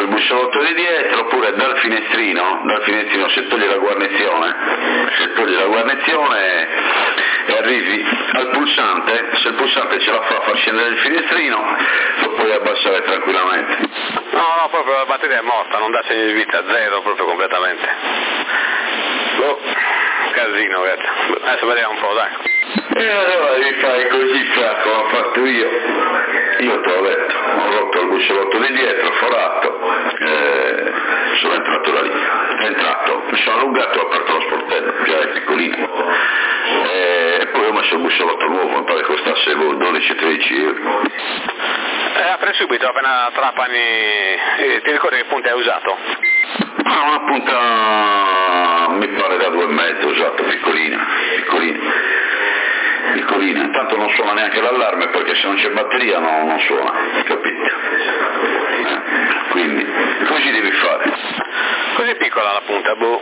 il bussolotto di dietro, oppure dal finestrino se togli la guarnizione e arrivi al pulsante, se il pulsante ce la fa a far scendere il finestrino, lo puoi abbassare tranquillamente. No, proprio la batteria è morta, non dà segni di vita, zero proprio completamente. Casino, guarda. Adesso vediamo un po', dai. E allora rifai così, come ho fatto io te l'ho detto, ho rotto il bussolotto di dietro, forato, sono entrato da lì, mi sono allungato, ho aperto lo sportello, già è piccolino, e poi ho messo il bussolotto nuovo, mi pare che costasse 12-13 euro. Apri subito, appena trapani, ti ricordi che punta hai usato? Una punta, mi pare da 2,5 usato, piccolina, intanto non suona neanche l'allarme perché se non c'è batteria non suona, capito? Quindi così devi fare. Così piccola la punta, boh.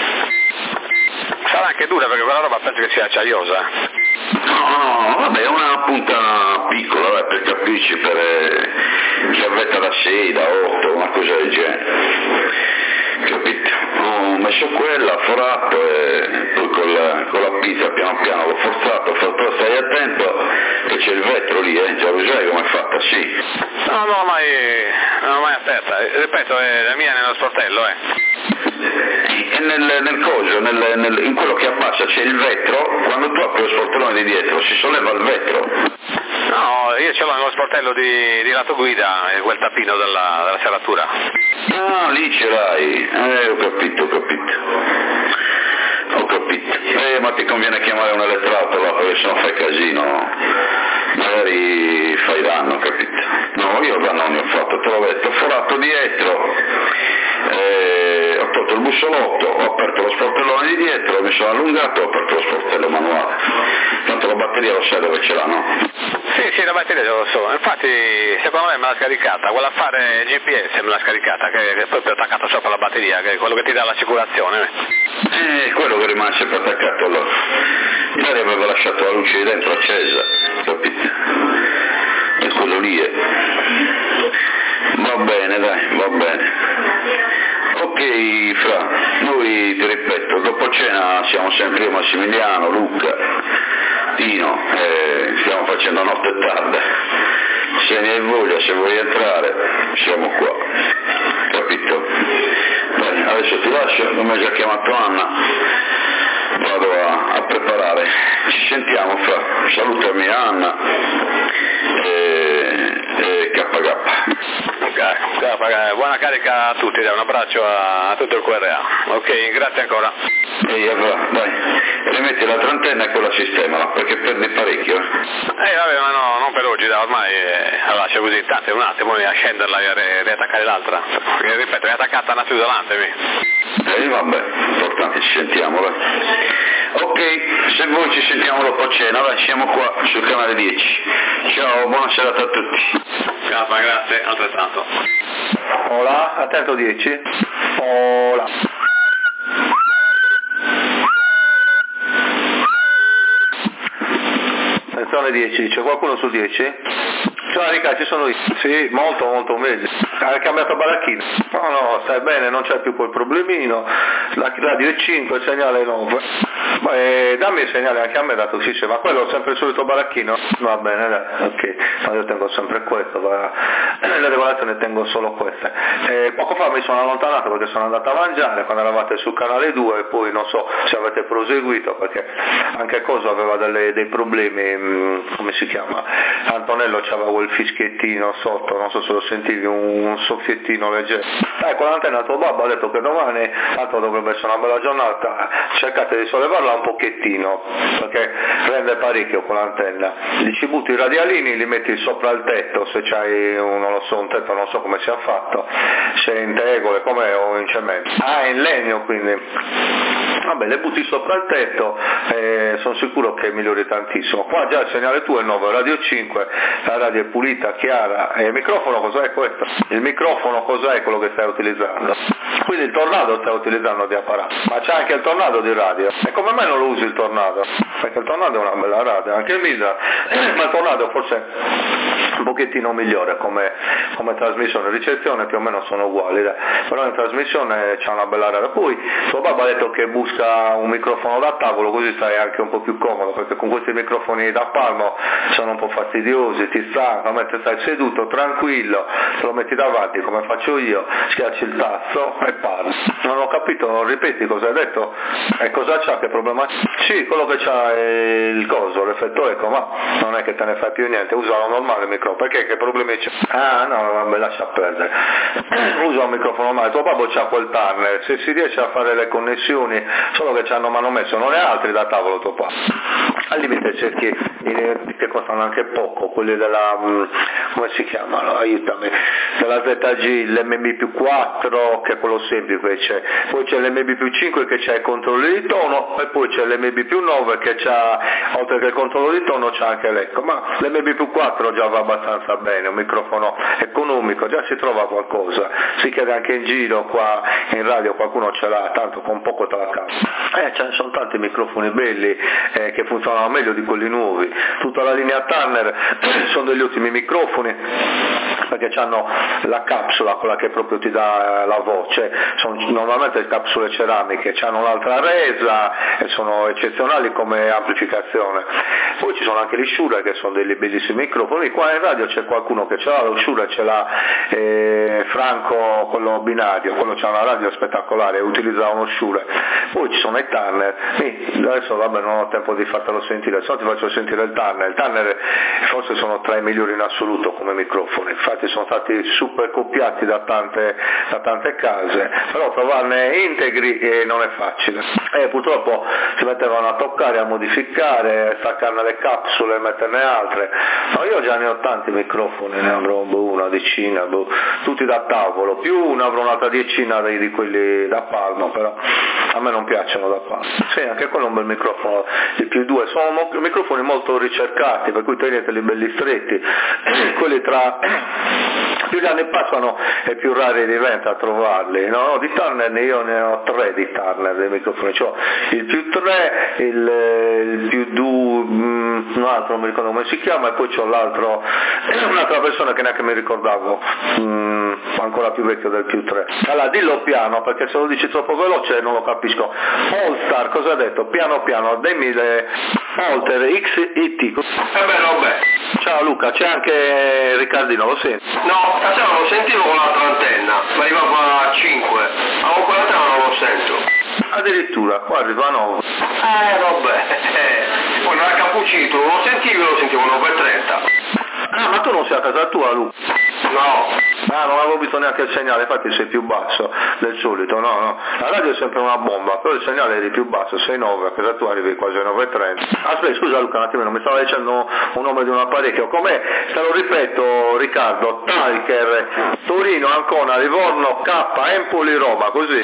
Sarà anche dura perché quella roba penso che sia acciaiosa. No, vabbè, è una punta piccola, per capirci, per chiavetta da 6, da 8, una cosa del genere. Capito? Ho messo quella, forato e poi con la pizza piano piano l'ho forzato, però stai attento che c'è il vetro lì, già lo sai com'è fatta, sì. No, non l'ho mai aperta, ripeto, la mia è nello sportello, E nel coso, in quello che abbassa c'è il vetro, quando tu apri lo sportellone di dietro si solleva il vetro. No, io ce l'ho nello sportello di lato guida, quel tappino della serratura. Ah, lì ce l'hai, ho capito. Ma ti conviene chiamare un elettrauto là, perché sennò fai casino, magari fai danno, capito? No, io danno non ne ho fatto, te l'ho detto, ho forato dietro, ho tolto il bussolotto, ho aperto lo sportellone di dietro, mi sono allungato e ho aperto lo sportello manuale. Tanto la batteria lo sai dove ce l'ha, no? Sì, la batteria lo so, infatti secondo me me l'ha scaricata, quella a fare GPS me l'ha scaricata, che è proprio attaccata sopra la batteria, che è quello che ti dà l'assicurazione. Quello che rimane sempre attaccato allora. Ieri aveva lasciato la luce di dentro accesa, capito? E quello lì è. Va bene, dai, va bene. Ok, Fra, noi ti ripeto, dopo cena siamo sempre io, Massimiliano, Luca, Tino, stiamo facendo notte tarda. Se ne hai voglia, se vuoi entrare, siamo qua, capito? Bene, adesso ti lascio, non mi ha già chiamato Anna, vado a preparare, ci sentiamo Fra, salutami Anna e KK. Buona carica a tutti, dai, un abbraccio a tutto il QRA. Ok, grazie ancora. Dai, rimetti la trentenna e quella sistemala, perché perdi parecchio. Vabbè, ma no, non per oggi, dai, ormai la lascio così, tanto un attimo a scenderla e riattaccare l'altra. Ripeto, è attaccata una più davanti. Vabbè, importante, ci sentiamo, vai. Ok, se voi ci sentiamo dopo cena, vai, siamo qua sul canale 10. Ciao, buona serata a tutti. Ciao, grazie, altrettanto. Hola, attento 10. Hola. Attenzione 10, c'è qualcuno su 10? Ciao Rica, ci sono io. Sì, molto meglio. Hai cambiato baracchino? No, stai bene, non c'è più quel problemino. La radio è 5, il segnale è 9. Dammi il segnale anche a me, dato che si ma quello è sempre il solito baracchino? Va bene, dai, ok. No, io tengo sempre questo, le regolazioni tengo solo queste. Poco fa mi sono allontanato perché sono andato a mangiare quando eravate sul canale 2 e poi non so se avete proseguito perché anche Coso aveva dei problemi, come si chiama? Antonello c'aveva quel fischiettino sotto, non so se lo sentivi, un soffiettino leggero. Con l'antenna tuo babbo ha detto che domani, tanto dovrebbe essere una bella giornata, cercate di sollevarla un pochettino, perché rende parecchio con l'antenna. Ci butti i radialini, li metti sopra il tetto, se c'hai un tetto non so come sia fatto, se è in tegole come o in cemento. È in legno quindi. Vabbè, le butti sopra il tetto, sono sicuro che migliori tantissimo. Qua già il segnale tuo è 9, radio 5, la radio è pulita, chiara. E il microfono cos'è questo? Il microfono cos'è quello che stai utilizzando? Quindi il tornado stai utilizzando di apparato, ma c'è anche il tornado di radio. E come mai non lo usi il tornado? Perché il tornado è una bella radio, anche il Misa, ma il tornado forse un pochettino migliore come trasmissione, ricezione più o meno sono uguali, però in trasmissione c'è una bella rara. Poi suo babbo ha detto che busca un microfono da tavolo, così stai anche un po' più comodo, perché con questi microfoni da palmo sono un po' fastidiosi, ti stanca, mentre stai seduto tranquillo, te lo metti davanti come faccio io, schiacci il tasto e parli. Non ho capito, ripeti cosa hai detto e cosa c'ha, che problema c'è? Sì, quello che c'ha è il coso, l'effetto eco, ma non è che te ne fai più niente, usa un normale microfono, perché che problemi c'è? Ah no, vabbè, lascia perdere, usa un microfono normale, tuo babbo c'ha quel Turner, se si riesce a fare le connessioni, solo che ci hanno messo, non è altri da tavolo tuo papà, al limite cerchi che costano anche poco, quelli della, come si chiamano, aiutami, della ZG, l'MB+4 che è quello semplice, poi c'è l'MB+5 che c'ha il controllo di tono e poi c'è l'MB+9 che c'ha, oltre che il controllo di tono c'ha anche l'eco, ma l'MB+4 già va abbastanza bene, un microfono economico, già si trova qualcosa, si chiede anche in giro qua in radio, qualcuno ce l'ha, tanto con poco te la cava. Ce ne sono tanti microfoni belli che funzionano meglio di quelli nuovi, tutta la linea Turner sono degli ottimi microfoni perché hanno la capsula, quella che proprio ti dà la voce, sono normalmente capsule ceramiche, hanno un'altra resa e sono eccezionali come amplificazione. Poi ci sono anche gli Shure che sono dei bellissimi microfoni, qua in radio c'è qualcuno che ce l'ha, lo Shure ce l'ha Franco, quello binario, quello c'ha una radio spettacolare, utilizza uno Shure. Poi ci sono i Turner, adesso vabbè non ho tempo di fartelo sentire, se no ti faccio sentire il Turner forse sono tra i migliori in assoluto come microfoni, infatti sono stati super copiati da tante case, però trovarne integri non è facile, purtroppo si mettevano a toccare, a modificare, staccarne le capsule, metterne altre, no, io già ne ho tanti microfoni, ne avrò una decina, tutti da tavolo, più ne avrò un'altra decina di quelli da palmo, però a me non piacciono da palmo. Sì, anche quello è un bel microfono, il Q2, sono microfoni molto ricercati, per cui teneteli belli stretti, quelli tra più gli anni passano e più rari diventa a trovarli, no? Di Turner io ne ho 3 di Turner dei microfoni, cioè il Q3, il Q2, un altro non mi ricordo come si chiama, e poi c'ho l'altro, un'altra persona che neanche mi ricordavo, ancora più vecchio del Q3. Allora dillo piano, perché se lo dici troppo veloce non lo capisco. All-Star, cosa ha detto? Piano piano, dimmi le Alter XIT. Vabbè. Ciao Luca, c'è anche Riccardino, lo senti? No, stasera lo sentivo con l'altra antenna, ma arrivava a 5, ma con quell'antenna non lo sento. Addirittura, qua arriva a 9. Vabbè, poi non era Cappuccino, lo sentivo 9:30. Ah, ma tu non sei a casa tua, Luca? No. Ah, non avevo visto neanche il segnale, infatti sei più basso del solito, no. La radio è sempre una bomba, però il segnale è di più basso, sei 9, a casa tua arrivi quasi a 9:30. Aspetta, scusa Luca un attimino, mi stava dicendo un nome di un apparecchio, com'è? Te lo ripeto Riccardo, Talker, Torino, Ancona, Livorno, K, Empoli, Roma, così.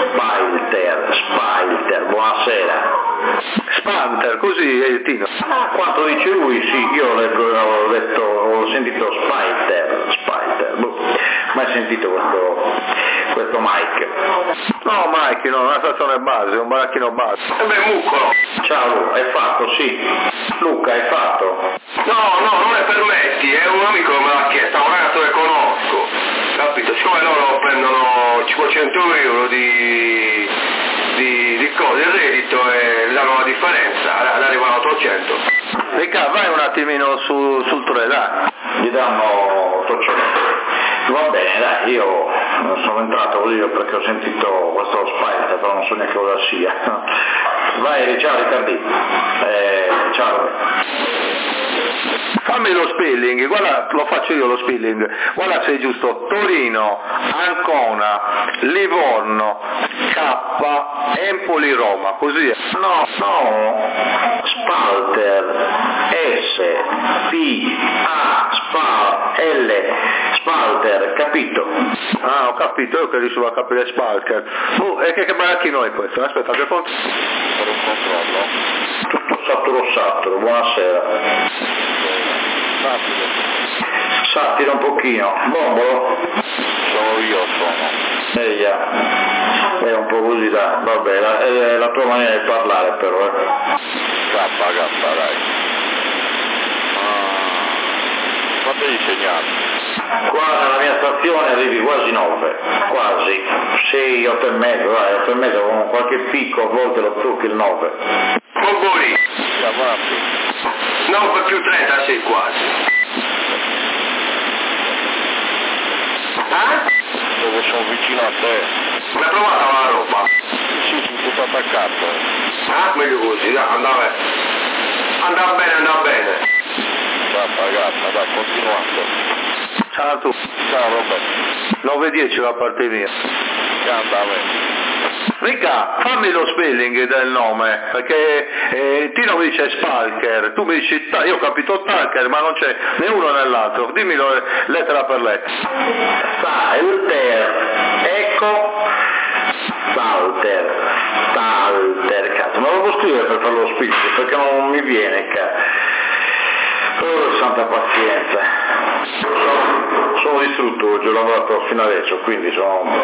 Spalter, buonasera. Spanter, così è il Tino. Quanto dice lui, sì, io ho sentito Spalter, mai sentito questo Mike? No Mike, no, una stazione base, un baracchino base. Muccolo. Ciao Luca, hai fatto? Sì. Luca, hai fatto? No, non le permetti, è un amico che me l'ha chiesto, un ragazzo che conosco, capito? Siccome loro prendono 500 euro di reddito e le danno la differenza, arrivano a 800. Ricca, vai un attimino sul 3, dai. Gli danno 800. Va bene, dai, io sono entrato così perché ho sentito questo Spalter, però non so neanche cosa sia. Vai, ciao Riccardi. Ciao. Fammi lo spelling, guarda, lo faccio io lo spelling, guarda se è giusto, Torino, Ancona, Livorno, K, Empoli, Roma, così è. No, Spalter, S-P-A, Spalter, capito? Ah, ho capito, io che riuscivo a capire Spalter. E che baracchino è questo? Aspetta, che conto? Per un controllo. Tutto Satturo, buonasera. Sattiro un pochino, Bombolo? Sono. È un po' così, dai, vabbè, è la tua maniera di parlare però, Kappa, dai. quanto gli segnali? Qua nella mia stazione arrivi quasi 9, quasi, 6, 8 e mezzo, 8 e mezzo con qualche picco, a volte lo tocchi il 9. Bomboli, Siamo avanti. 9 più 30, sei quasi. Dove sono vicino a te. L'hai provata la roba? Sì, sono tutto attaccato. Meglio così, dai, andava bene, andava bene. Ragazza, dai, continuando. Ciao a tu. Ciao Roberto. 9-10 da parte mia. Canta a me. Ricca, fammi lo spelling del nome, perché Tino mi dice Spalker, tu mi dici, io ho capito Talker, ma non c'è né uno né l'altro, dimmelo lettera per lettera. Salter, ecco, Salter, cazzo, ma lo può scrivere per fare lo spelling, perché non mi viene, cazzo. Oh, santa pazienza. Sono distrutto oggi, ho lavorato fino adesso, quindi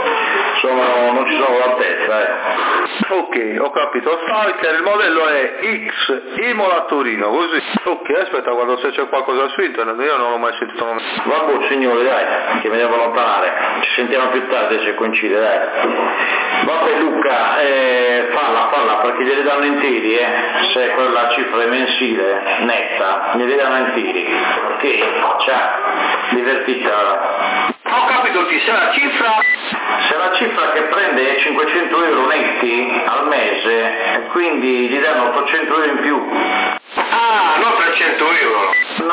non ci sono all'altezza. Ok, ho capito, Stalker, il modello è X Imola Torino, così. Ok, aspetta, guardo se c'è qualcosa su internet, io non l'ho mai sentito nome. Vabbè signore, dai, che mi devo allontanare, ci sentiamo più tardi se coincide, dai. Vabbè Luca, falla, perché glieli danno interi, se quella cifra è mensile, netta, glieli danno interi, perché c'ha divertita. Ho capito, ti sei la cifra? Se la cifra che prende è 500 euro netti al mese, e quindi gli danno 800 euro in più. Non 300 euro.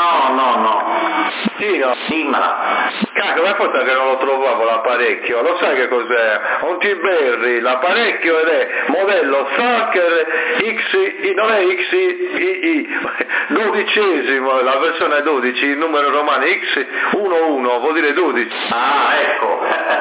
No. Tino, Dimala. cacchio, ma forse che non lo trovavo l'apparecchio, lo sai che cos'è? Un T-Berry, l'apparecchio ed è modello Stalker XI, non è XII, 12esimo, la versione 12, il numero romano X11, vuol dire 12. Ah, ecco.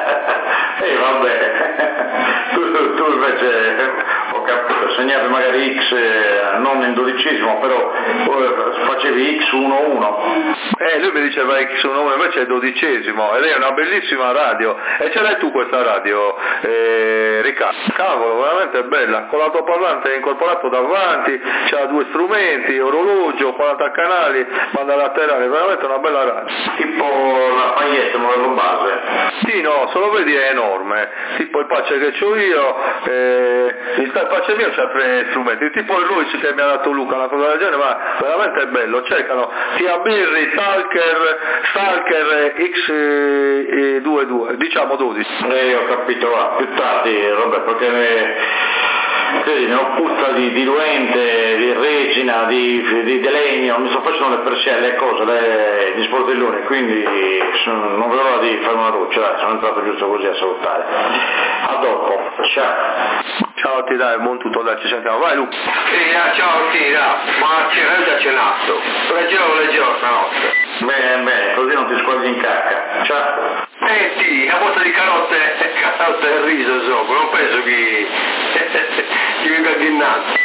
Vabbè. Tu invece ho capito, segnavi magari X non in 12esimo, però facevi X11. Lui mi diceva X11, invece è 12esimo, ed è una bellissima radio. E ce l'hai tu questa radio, Riccardo? Cavolo, veramente bella, con l'altoparlante incorporato davanti, c'ha 2 strumenti, orologio, 40 canali, banda laterale, veramente una bella radio. Tipo la paglietta, modello base. Sì, no, se lo vedi è enorme, tipo il patch che c'ho io, il patch mio c'ha 3 strumenti, tipo il Royce che mi ha dato Luca, una cosa del genere, ma veramente bello, cercano sia Berry, Stalker X22, diciamo 12. Ho capito, va, più tardi Roberto, perché ne ho puzza di diluente, di resina, di legno, mi sto facendo le perselle e cose, gli sportelloni, quindi non vedo l'ora di fare una doccia, dai, sono entrato giusto così a salutare. A dopo, ciao. Ciao, ti dai, buon tutto, dai, ci sentiamo, vai Luca. Ciao Tira, ma c'era già cenato, leggero stanotte. Bene, così non ti squadri in cacca, ciao. Sì, a posto di carote e riso sopra, non penso che ti venga dinanzi.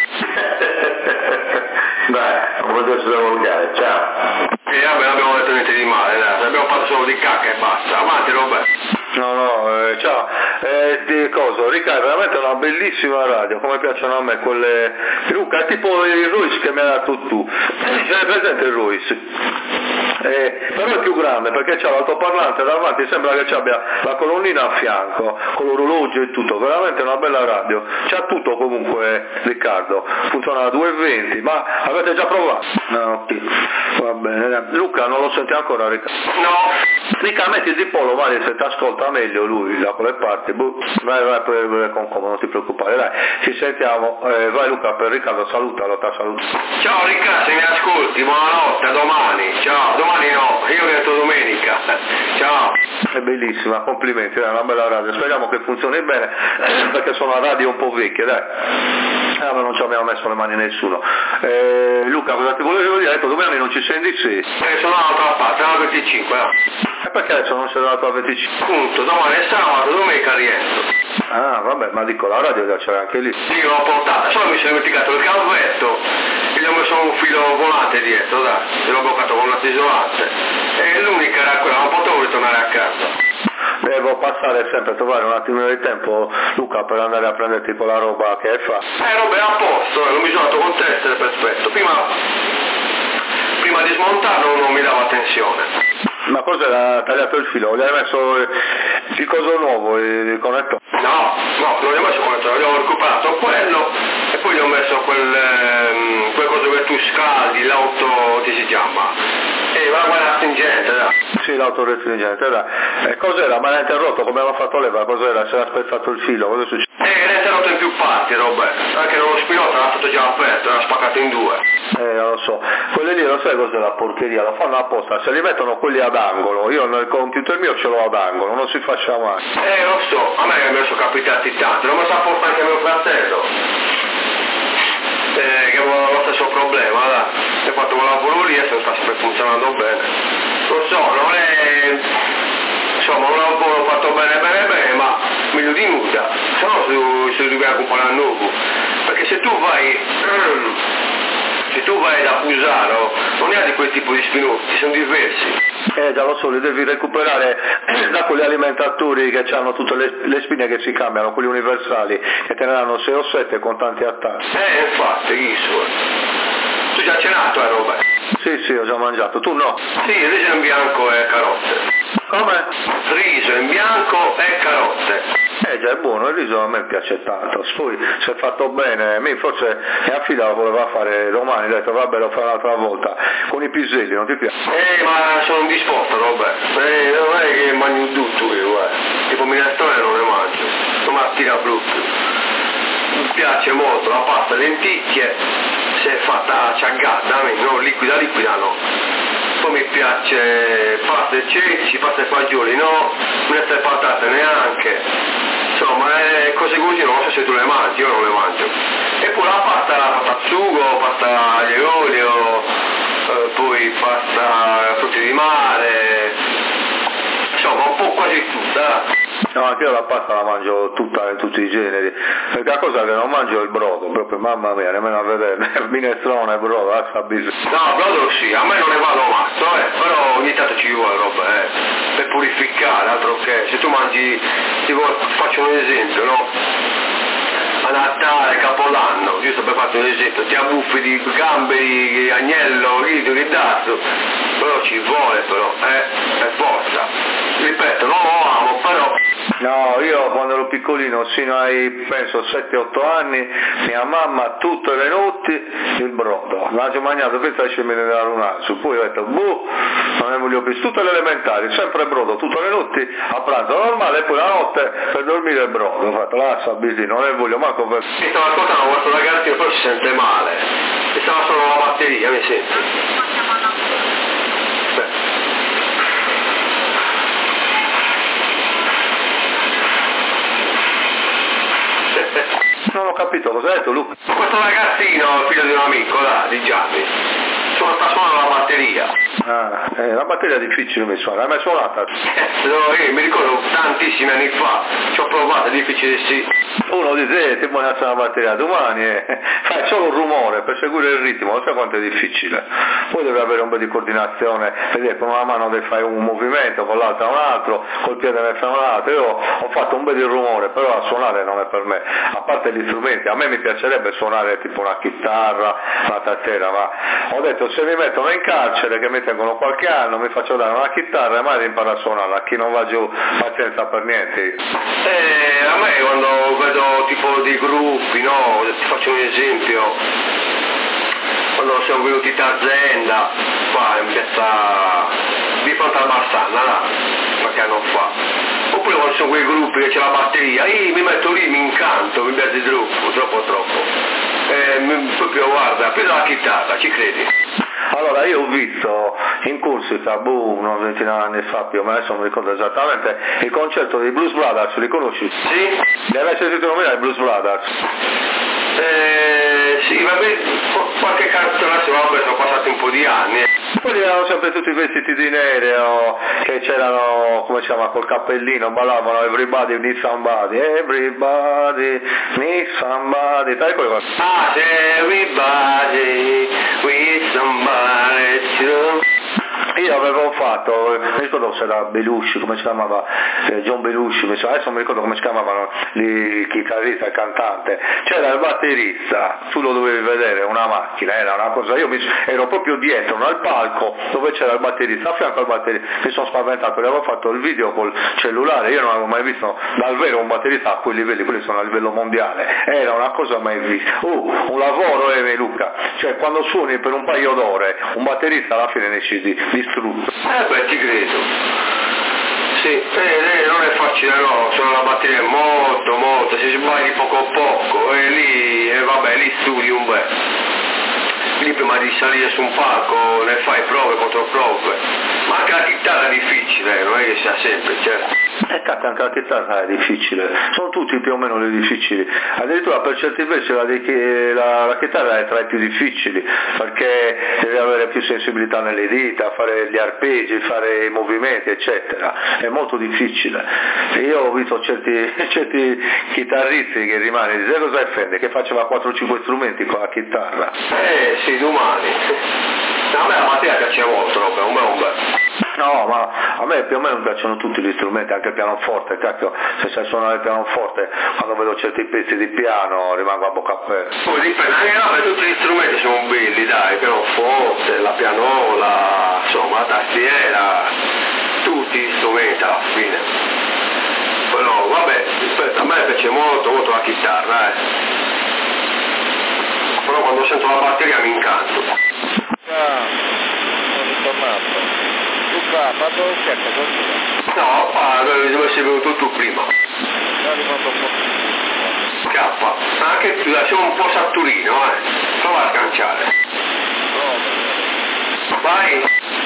Dai, non voglio essere volgare, ciao. Vabbè, non abbiamo detto niente di male, dai, abbiamo fatto solo di cacca e basta. Avanti Roberto. No, ciao. Ricca, è veramente una bellissima radio, come piacciono a me quelle. Luca, è tipo il Royce che mi ha dato tu. C'è presente il Royce? Però è più grande perché c'ha l'altoparlante davanti, sembra che ci abbia la colonnina a fianco, con l'orologio e tutto, veramente una bella radio. C'ha tutto comunque, Riccardo, funziona a 220, ma avete già provato? No, ok, va bene. Luca, non lo senti ancora, Riccardo? No. Ricca, metti il dipolo, vai se ti ascolta meglio lui da quelle parti. Vai con comodo, non ti preoccupare, dai, ci sentiamo. Vai Luca, per Riccardo salutalo, saluta. Ciao Riccardo, se mi ascolti, buonanotte, a domani. Ciao, domani no, io ho detto domenica. Ciao. È bellissima, complimenti, è una bella radio, speriamo che funzioni bene, perché sono radio un po' vecchie, dai. Ma non ci abbiamo messo le mani nessuno. Luca, cosa ti volevo dire? Hai detto domani non ci senti? Sì. Sono all'altra parte, alla 25, E perché adesso non sei dato a 25? Appunto, domani è sabato, domenica rientro. Ah, vabbè, ma dico, la radio già c'era anche lì. Io l'ho portata, solo mi sono dimenticato il calvetto e gli ho messo un filo volante dietro, dai, e l'ho bloccato con una isolante. E l'unica era quella, non potevo ritornare a casa. Devo passare sempre a trovare un attimo di tempo, Luca, per andare a prenderti quella roba che hai fatto. Roba è a posto, non mi sono dato con testa perfetto. Prima di smontarlo non mi dava attenzione. Ma cos'era? Tagliato il filo? Gli hai messo il coso nuovo, il connettore? No, non gli ho messo il connettore, ho recuperato quello e poi gli ho messo quel coso che tu scaldi, l'auto, che si chiama? Ma guarda stringente, dai. Sì, l'auto restringente, dai. E cos'era? Ma l'ha interrotto, come aveva fatto leva? Cos'era? Si era spezzato il filo, cosa è successo? L'ha interrotto in più parti, Roberto, anche nello spinotto era stato già aperto, era spaccato in due. Non lo so, quelle lì lo sai cos'è la porcheria, lo fanno apposta, se li mettono quelli ad angolo, io nel computer mio ce l'ho ad angolo, non si faccia mai. Lo so, a me mi sono capitati tanti, l'ho messo apposta anche mio fratello, che aveva lo stesso problema, dai, e fatto un lavoro lì e se non sta sempre funzionando bene. Lo so, non è, insomma, un lavoro fatto bene, ma meglio di nuda, se no si deve comprare nuovo, perché se tu vai da Fusaro non è di quel tipo di spinotti, sono diversi. Già lo so, li devi recuperare da quegli alimentatori che hanno tutte le spine che si cambiano, quelli universali, che te ne danno 6 o 7 con tanti attacchi. Infatti, Iso. Tu già cenato, Robert? Sì, ho già mangiato, tu no? Sì, riso in bianco e carote. Come? Riso in bianco e carote. Già è buono, il riso a me piace tanto, poi se è fatto bene, a me forse mia figlia lo voleva fare domani, ho detto vabbè lo farò un'altra volta, con i piselli, non ti piace? Ma sono disposto, Robert, non è che mangio tutto io, tipo minestrone non ne mangio, non mi attira proprio. Mi piace molto la pasta lenticchie, se è fatta ciaggata, non liquida no. Poi mi piace pasta e ceci, pasta e fagioli no, minestra e patate neanche, insomma cose così non so se tu le mangi, io non le mangio. E poi la pasta al sugo, pasta aglio e olio, poi pasta frutti di mare, insomma un po' quasi tutta. No, anche io la pasta la mangio tutta in tutti i generi, perché la cosa che non mangio è il brodo, proprio mamma mia, nemmeno a vedere, minestrone, brodo, sta bisogno. No, brodo sì, a me non ne vado matto, però ogni tanto ci vuole roba, per purificare, altro che, se tu mangi, faccio un esempio, no? A Natale, Capodanno, giusto per farti un esempio, ti abbuffi di gamberi, agnello, ridazzo, però ci vuole però, per forza. Ripeto, non lo amo, però... No, io quando ero piccolino, sino ai, penso, 7-8 anni, mia mamma tutte le notti il brodo, l'ho mangiato, penso che me ne dava un naso, poi ho detto, non ne voglio più, tutte le elementari, sempre brodo, tutte le notti, a pranzo normale, e poi la notte per dormire il brodo, ho fatto, lascia bisì, non ne voglio manco per... Mi stava ascoltando questo ragazzino, poi si sente male, mi stava solo la batteria, mi senti? Non ho capito, cosa hai detto Luca? Questo ragazzino, figlio di un amico, di Gianni, sta suonando la batteria. La batteria è difficile mi suona, l'hai mai suonata? Io mi ricordo tantissimi anni fa, ci ho provato, è difficile sì. Uno dice, ti vuoi alzare la batteria domani fai solo un rumore per seguire il ritmo, non sai quanto è difficile. Poi devi avere un po' di coordinazione, vedere con una mano devi fare un movimento, con l'altra un altro, col piede ne fai un altro. Io ho fatto un bel di rumore, però a suonare non è per me, a parte gli strumenti, a me mi piacerebbe suonare tipo una chitarra, una tastiera, ma ho detto se mi mettono in carcere, che mi tengono qualche anno, mi faccio dare una chitarra e mai imparo a suonarla, chi non va giù pazienza per niente. A me quando vedo tipo dei gruppi, no, ti faccio un esempio, quando siamo venuti da Zenda, qua in piazza di fronte al Barsanna, là, qualche anno fa, oppure quando sono quei gruppi che c'è la batteria, mi metto lì, mi incanto, mi piace troppo, proprio guarda, più della chitarra, ci credi? Allora io ho visto in Corsica, una ventina di anni fa più o meno, adesso non mi ricordo esattamente, il concerto dei Blues Brothers, li conosci? Sì. Li hai mai sentito nominare i Blues Brothers? Sì, vabbè, qualche canzone, vabbè, sono passati un po' di anni. Quelli erano sempre tutti vestiti di nero, che c'erano, come si chiama, col cappellino, ballavano Everybody Needs Somebody, Everybody Needs Somebody, sai quello? Everybody Needs Somebody too. Io avevo fatto, mi ricordo se era Belushi, come si chiamava, John Belushi, adesso non mi ricordo come si chiamavano il chitarrista, il cantante, c'era il batterista, tu lo dovevi vedere, una macchina, era una cosa, io ero proprio dietro, al palco dove c'era il batterista, a fianco al batterista, mi sono spaventato, gli avevo fatto il video col cellulare, io non avevo mai visto dal vero un batterista a quei livelli, quelli sono a livello mondiale, era una cosa mai vista. Un lavoro, Luca, cioè quando suoni per un paio d'ore, un batterista alla fine ne esci distrutto. Beh, ti credo. Sì, non è facile, no, sono la batteria molto, se sbagli poco a poco, e lì studi un bel. Lì prima di salire su un palco ne fai prove contro prove, ma anche la chitarra è difficile, non è che sia semplice. Cazzo, anche la chitarra è difficile, sono tutti più o meno le difficili, addirittura per certi versi la chitarra è tra i più difficili, perché devi avere più sensibilità nelle dita, fare gli arpeggi, fare i movimenti, eccetera, è molto difficile. E io ho visto certi chitarristi che rimane, dice cosa è Fende, che faceva 4-5 strumenti con la chitarra. Sì, domani. A me la batteria piace molto, un bel. No, ma a me più o meno piacciono tutti gli strumenti, anche il pianoforte, cacchio, se sai suonare il pianoforte, quando vedo certi pezzi di piano rimango a bocca aperta. Poi dipende, anche tutti gli strumenti sono belli, dai, il pianoforte, la pianola, insomma, la tastiera, tutti gli strumenti alla fine. Però, vabbè, rispetto, a me piace molto la chitarra, Però quando sento la batteria mi incanto. Sono ritornato. Luca, vado certo così. No, dove sei venuto tu prima. Sono rimasto un po'. Scappa. Anche tu, sei un po' satturino, Prova a sganciare. Vai.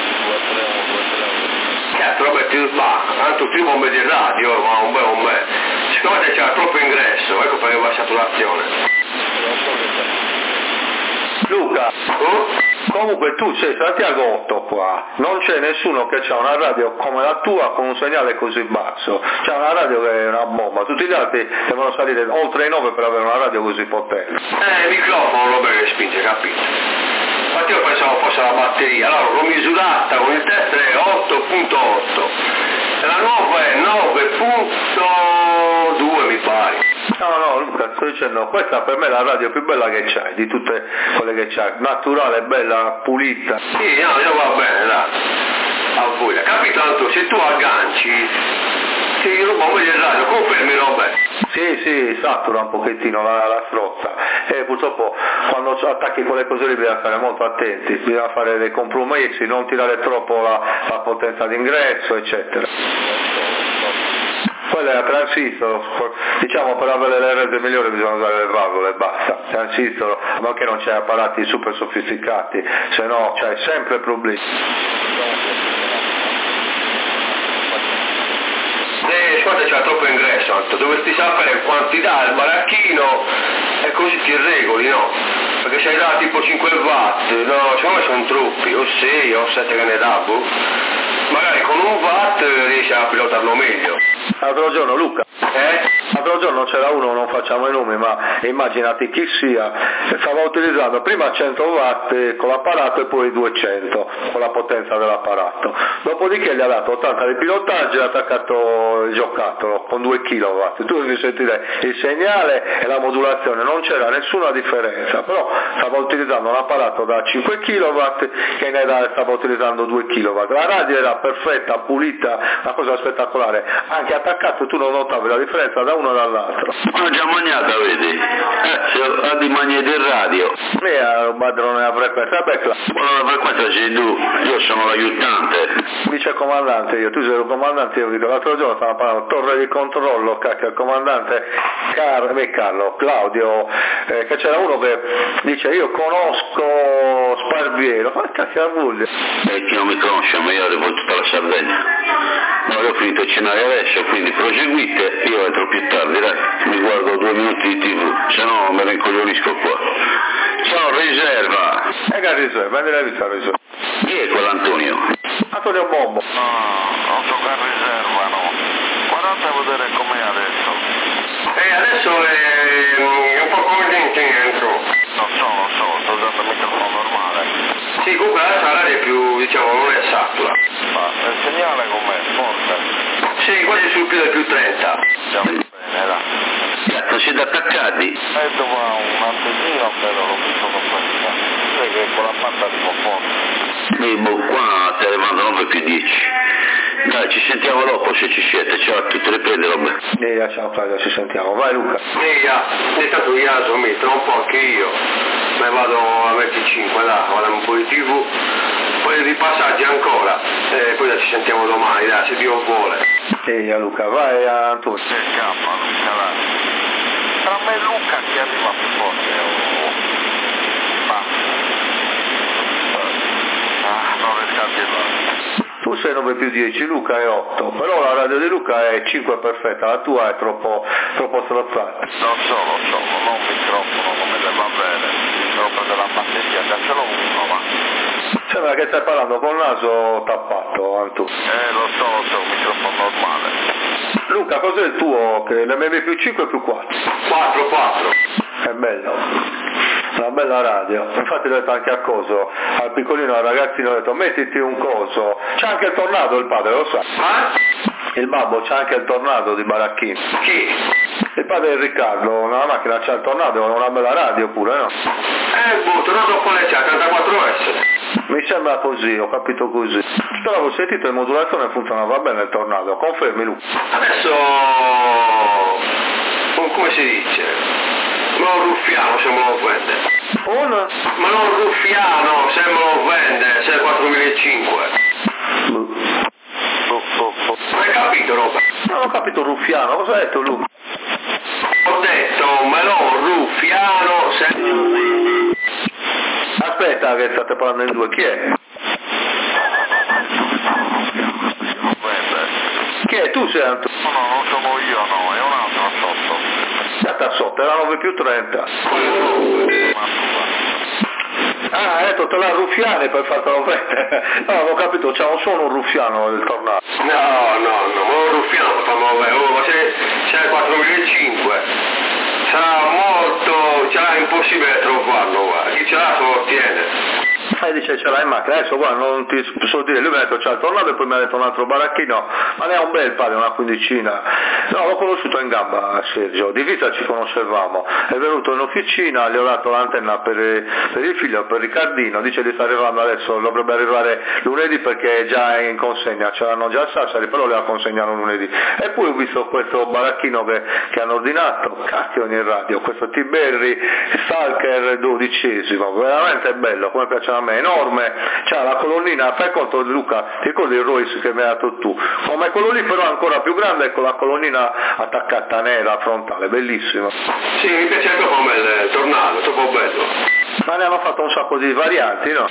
Certo, tanto tu bombe di radio, ma un bel. Siccome c'era troppo ingresso, ecco perché va saturazione. Luca, comunque tu sei Santiago 8 qua, non c'è nessuno che ha una radio come la tua con un segnale così basso, c'è una radio che è una bomba, tutti gli altri devono salire oltre i 9 per avere una radio così potente. Il microfono roba che spinge, capito? Infatti io pensavo fosse la batteria, allora l'ho misurata con il test è 8.8 e la nuova è 9.2 mi pare. No, Luca, sto dicendo, questa per me è la radio più bella che c'hai, di tutte quelle che c'hai, naturale, bella, pulita. Sì, no, io va bene, dai, a voglia. Capito, tanto se tu agganci, se io bombo di radio, confermi roba. Sì, satura un pochettino la strozza, e purtroppo quando attacchi quelle cose lì bisogna stare molto attenti, bisogna fare dei compromessi, non tirare troppo la potenza d'ingresso, eccetera. Quella è la transistor, diciamo per avere le rese migliori bisogna usare le valvole e basta, transistor, ma che non c'è apparati super sofisticati, se no c'hai sempre problemi. Guarda, c'è troppo ingresso, dovresti sapere quanti dà il baracchino e così ti regoli, no? Perché se hai dato tipo 5 watt, no, secondo me sono troppi, o 6 o 7 che ne dà, magari con un watt riesci a pilotarlo meglio. L'altro giorno Luca, l'altro giorno c'era uno, non facciamo i nomi, ma immaginati chi sia, stava utilizzando prima 100 watt con l'apparato e poi 200 con la potenza dell'apparato, dopodiché gli ha dato 80 di pilotaggio e ha attaccato il giocattolo con 2 kW, tu devi sentire il segnale e la modulazione, non c'era nessuna differenza, però stava utilizzando un apparato da 5 kW che stava utilizzando 2 kW, la radio era perfetta, pulita, una cosa spettacolare, anche attaccato tu non notavi la differenza da uno e dall'altro. Ho già mangiata, vedi? Se ha di mangiare il radio. Un padrone della frequenza, Allora la frequenza sei tu, io sono l'aiutante. Vice comandante tu sei il comandante, io dico, l'altro giorno stavo parlando, torre di controllo, cacchio, il comandante Claudio, che c'era uno che dice io conosco Sparviero, ma cacchio vuol dire? Chi non mi conosce, ma io arrivo tutta la Sardegna. No, io ho finito il cenario adesso, quindi proseguite, io entro più tardi, dai, mi guardo 2 minuti di TV, se no me ne incoglionisco qua. Ciao, riserva! Che riserva, andiamo a vista riserva. Chi è quell'Antonio? Antonio Bombo. No, non so che riserva, no. Guardate a vedere com'è adesso. Adesso è un po' come dentro. Non so, sto usando il microfono normale. Sì, comunque adesso la radio è più, diciamo, non è satura. Ma il segnale com'è? Forte? Sì, quasi sul più del più 30. Andiamo bene, dai. Cazzo, siete attaccati? Dopo un antennino, però l'ho visto con questa. Sai che con la banda di forte. Qua stai arrivando 9 più 10. Dai, ci sentiamo dopo se ci siete. Ciao a tutti, riprende roba. Ciao Claudio, ci sentiamo. Vai Luca. Intanto io mi tra un po' anche io. Me vado a 25, là, vado un po' di TV. Poi di passaggi ancora. Poi ci sentiamo domani, dai, se Dio vuole. Luca, vai Antonio. Che scappa, Luca, dai. Tra me e Luca chi arriva più forte? Non riesco a dirlo. Tu sei 9 più 10, Luca è 8, però la radio di Luca è 5 perfetta, la tua è troppo strozzata. Non solo, non un microfono come le va bene, il microfono della batteria, già ce l'ho uno, ma... Sembra che stai parlando con il naso tappato, Antonio. Lo so, un microfono normale. Luca, cos'è il tuo? Che l'MB più 5 più 4? 4. È bello. Una bella radio, infatti ho detto anche a Coso, al piccolino, al ragazzino, ho detto mettiti un coso, c'è anche il tornado il padre, lo sa? Il babbo c'ha anche il tornado di Baracchino. Chi? Il padre di Riccardo, nella macchina c'ha il tornado, una bella radio pure, no? Tornado quale c'ha, 34S. Mi sembra così, ho capito così. Però ho sentito in modulazione funzionava bene il tornado, confermi Luca? Adesso, come si dice? Ma non ruffiano se me lo vende. Ma non ruffiano se me lo vende, se è 4005. Non hai capito, Roba? Non ho capito ruffiano, cosa hai detto Luca? Ho detto melon ruffiano se... Aspetta che state parlando in due, chi è? Chi è? Tu sei Antonio? No, non sono io, no, è un altro sotto. Sta sotto, era 9 più 30. Hai detto te la ruffiani per fartelo vedere. No, ho capito, c'è un suono ruffiano il tornado. No, non ruffiano, fammi vedere, ma se c'è 4005 sarà molto, sarà impossibile trovarlo, guarda. Chi ce l'ha se lo ottiene. Dice ce l'hai in macchina, adesso guarda non ti so dire, lui mi ha detto c'è il tornado e poi mi ha detto un altro baracchino, ma ne ha un bel padre, una quindicina. No, l'ho conosciuto in gamba Sergio, di vita ci conoscevamo, è venuto in officina, gli ho dato l'antenna per il figlio, per Riccardino, dice di sta arrivando adesso, dovrebbe arrivare lunedì perché è già in consegna, ce l'hanno già a Sassari, però le la consegnano lunedì. E poi ho visto questo baracchino che hanno ordinato, cacchio in radio, questo Tiberri Stalker 12esimo, veramente bello, come piace a me, enorme, c'ha la colonnina, fai conto Luca, ti ricordi il Royce che mi hai dato tu, come quello lì però ancora più grande con la colonnina attaccata nera frontale, bellissimo. Sì, mi piace anche come il tornado, troppo bello. Ma ne hanno fatto un sacco di varianti, no?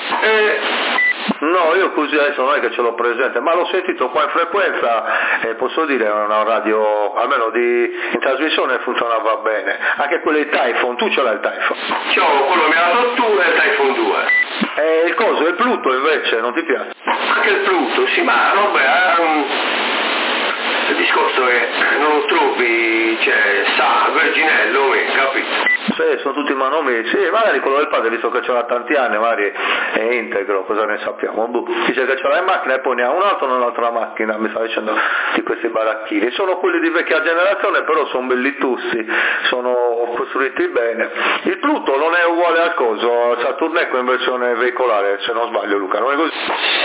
No, io così adesso non è che ce l'ho presente, ma l'ho sentito qua in frequenza e posso dire è una radio, almeno in trasmissione funzionava bene. Anche quello di Typhoon, tu ce l'hai il Typhoon? C'ho quello che mi ha dato tu e il Typhoon 2. E il coso, il Pluto invece, non ti piace? Anche il Pluto, sì, ma vabbè, il discorso è non lo trovi, Verginello, capito? Sì, sono tutti manomi, sì, magari quello del padre, visto che ce l'ha tanti anni, magari è integro, cosa ne sappiamo? Dice che ce l'ha in macchina e poi ne ha un altro nell'altra macchina, mi sta dicendo di questi baracchini. Sono quelli di vecchia generazione, però sono belli tussi, sono costruiti bene. Il Pluto non è uguale al coso, Saturneco in versione veicolare, se non sbaglio Luca, non è così?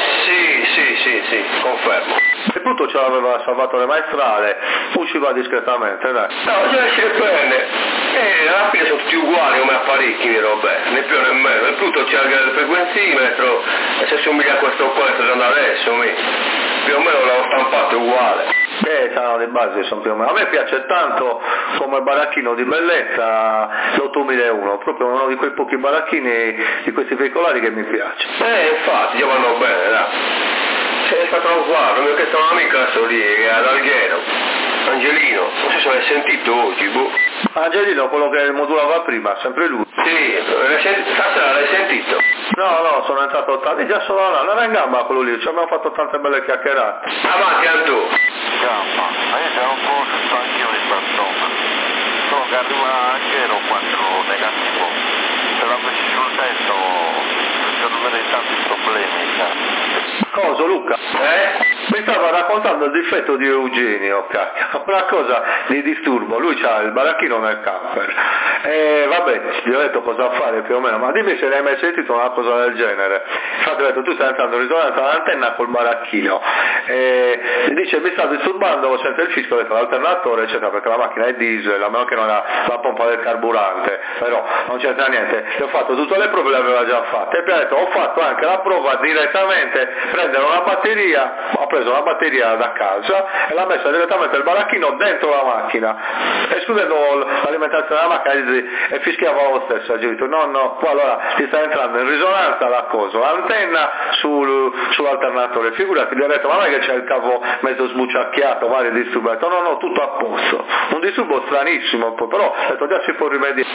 Sì, confermo. Il Pluto ce l'aveva Salvatore Maestrale, usciva discretamente, dai. No, deve essere bene. Alla fine sono tutti uguali come apparecchi di robe, né più né meno. Il Pluto c'è anche il frequenzimetro, e se somiglia a questo qua che sto usando adesso, più o meno l'ho stampato uguale. Saranno di base, sono più o meno. A me piace tanto come baracchino di bellezza l'8001, proprio uno di quei pochi baracchini di questi veicolari che mi piace. Infatti, già vanno bene, dai. Sei stato a guardo, mi ha chiesto un amico adesso lì, ad Alghero, Angelino, non so se l'hai sentito oggi, Angelino, quello che modulava prima, sempre lui. Sì, stasera l'hai sentito? No, sono entrato tardi, già sono là, non era in gamba quello lì, ci abbiamo fatto tante belle chiacchierate. Avanti Antù. Gamba, ma io te non conosco anch'io di persona, solo che arriva Alghero quando negativo, se la metti sul tetto risolverei tanti problemi, Cosa Luca? Mi stava raccontando il difetto di Eugenio, cacchio. Una cosa di disturbo, lui c'ha il baracchino nel camper. Vabbè, gli ho detto cosa fare più o meno, ma dimmi se ne hai mai sentito una cosa del genere. Infatti ho detto tu stai entrando in risonanza all'antenna col baracchino. Mi dice mi sta disturbando, sente il fischio, ho detto l'alternatore eccetera, perché la macchina è diesel, a meno che non ha la pompa del carburante, però non c'entra niente. Gli ho fatto tutte le prove, le aveva già fatte, e poi ho detto ho fatto anche la prova direttamente, prendere una batteria, ho preso una batteria da casa e l'ha messa direttamente il baracchino dentro la macchina, escludendo l'alimentazione della macchina, e fischiava lo stesso. Ha detto no, qua allora ti sta entrando in risonanza la cosa, l'antenna sull'alternatore, figurati. Gli ho detto ma non è che c'è il cavo mezzo sbucciacchiato, vari disturbato, no, tutto a posto, un disturbo stranissimo, però ho detto già si può rimediare.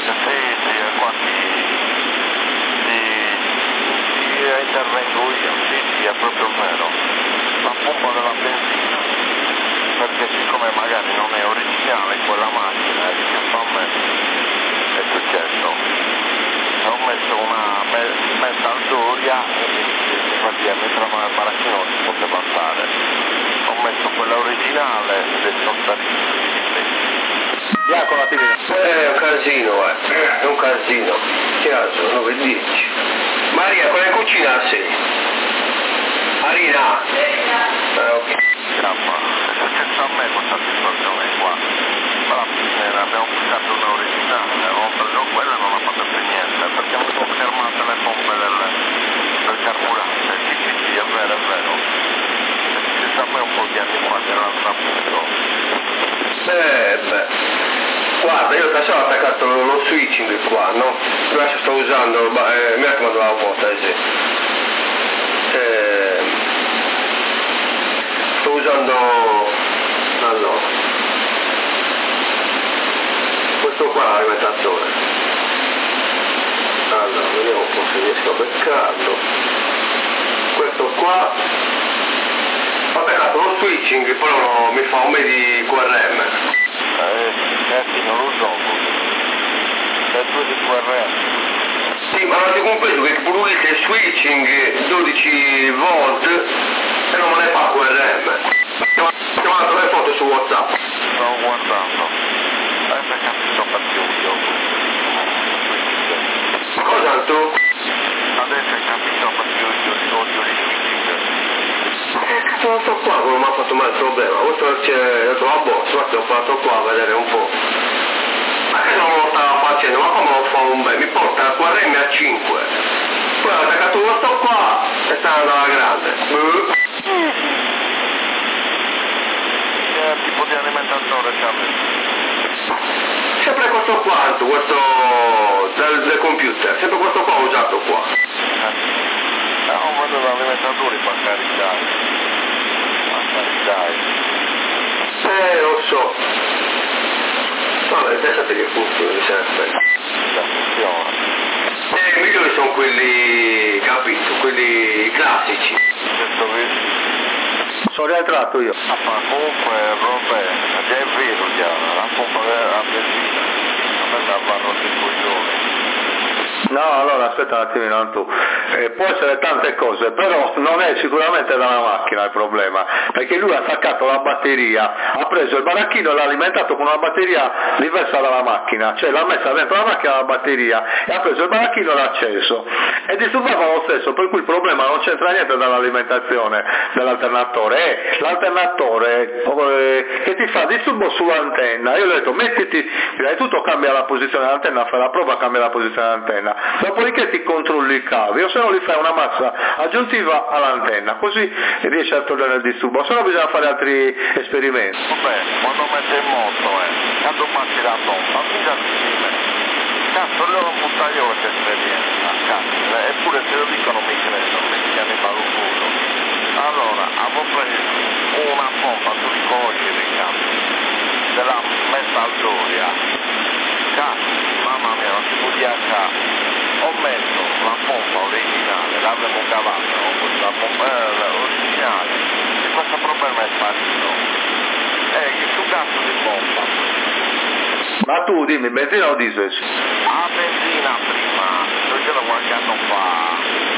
Intervengo io, sì, è proprio vero, la pompa della benzina, perché siccome magari non è originale quella macchina, è richiesto a me, è successo, ho messo una metal doria e così mi trovavo nel baracchino, non si poteva stare, ho messo quella originale ed è sostanzialmente. Bianco la fine. È un casino, è un casino. Che altro? 9 10. Maria, quale cucina sei? Marina? Ok. Scappa, è successo a me questa situazione qua. Ma alla fine abbiamo buscato una originale, avevo preso quella e non ha fatto più niente, perché mi sono fermate le pompe del carburante. Sì, è vero. È successo a me un po' di anni fa, che era appunto. Guarda, io stasera ho attaccato lo switching qua, no? Adesso sto usando, mi raccomando la porta, sì. Sto usando, allora, questo qua è l'alimentatore. Allora, vediamo un po' se riesco a beccarlo. Questo qua, ho attaccato lo switching, però mi fa un me di QRM. Non lo so, è 2 di QRM. Sì, ma avete compreso che pulite il switching 12 volt e non me ne fa QRM. Ti mando le foto su WhatsApp. Stavo guardando, avete capito perché io. Cosa tu? Avete capito perché io odio gli switching. Non sto qua, come mi ha fatto mai il problema. Questo c'è detto la boss, infatti ho fatto qua a vedere un po'. Ma che non lo stava facendo? Ma come lo fa un bel? Mi porta la QRM a 5. Poi ho attaccato questo qua e sta andando alla grande. Che tipo di alimentatore c'avete? Sempre questo qua, questo del computer, sempre questo qua ho usato qua. Non vedo l'alimentatori per caricare. Lo so. Vabbè, pensate che funzioni sempre. I migliori sono quelli, capito, quelli classici. Sono rientrato io. Ma comunque, vabbè, già è vero già, la pompa della benzina, a me mi vanno dei coglioni. No, allora aspetta un attimino tu. Può essere tante cose, però non è sicuramente dalla macchina il problema, perché lui ha attaccato la batteria, ha preso il baracchino e l'ha alimentato con una batteria diversa dalla macchina, cioè l'ha messa dentro la macchina la batteria e ha preso il baracchino e l'ha acceso e disturbava lo stesso, per cui il problema non c'entra niente dall'alimentazione dell'alternatore, è l'alternatore che ti fa disturbo sull'antenna. Io gli ho detto mettiti, prima di tutto cambia la posizione dell'antenna, fai la prova, cambia la posizione dell'antenna, dopodiché ti controlli i cavi, o se no li fai una massa aggiuntiva all'antenna, così riesci a togliere il disturbo, se no bisogna fare altri esperimenti. Vabbè, quando mette in moto, quando passi la pompa, fidati di me. Cazzo, loro un buttaio che esperienza, cazzo, eppure se lo dicono mi credono, mi chiami maluculo. Allora, avevo preso una pompa, tu li conosci dei cazzo, della Metal Doria, cazzo, mamma mia, non si può dire a caso. Ho messo la pompa originale, l'avevo cavata, ho messo la pompa originale e questo problema è sparito. Che su cazzo di pompa? Ma tu dimmi, benzina o diesel? A benzina prima, lo c'era qualche anno fa,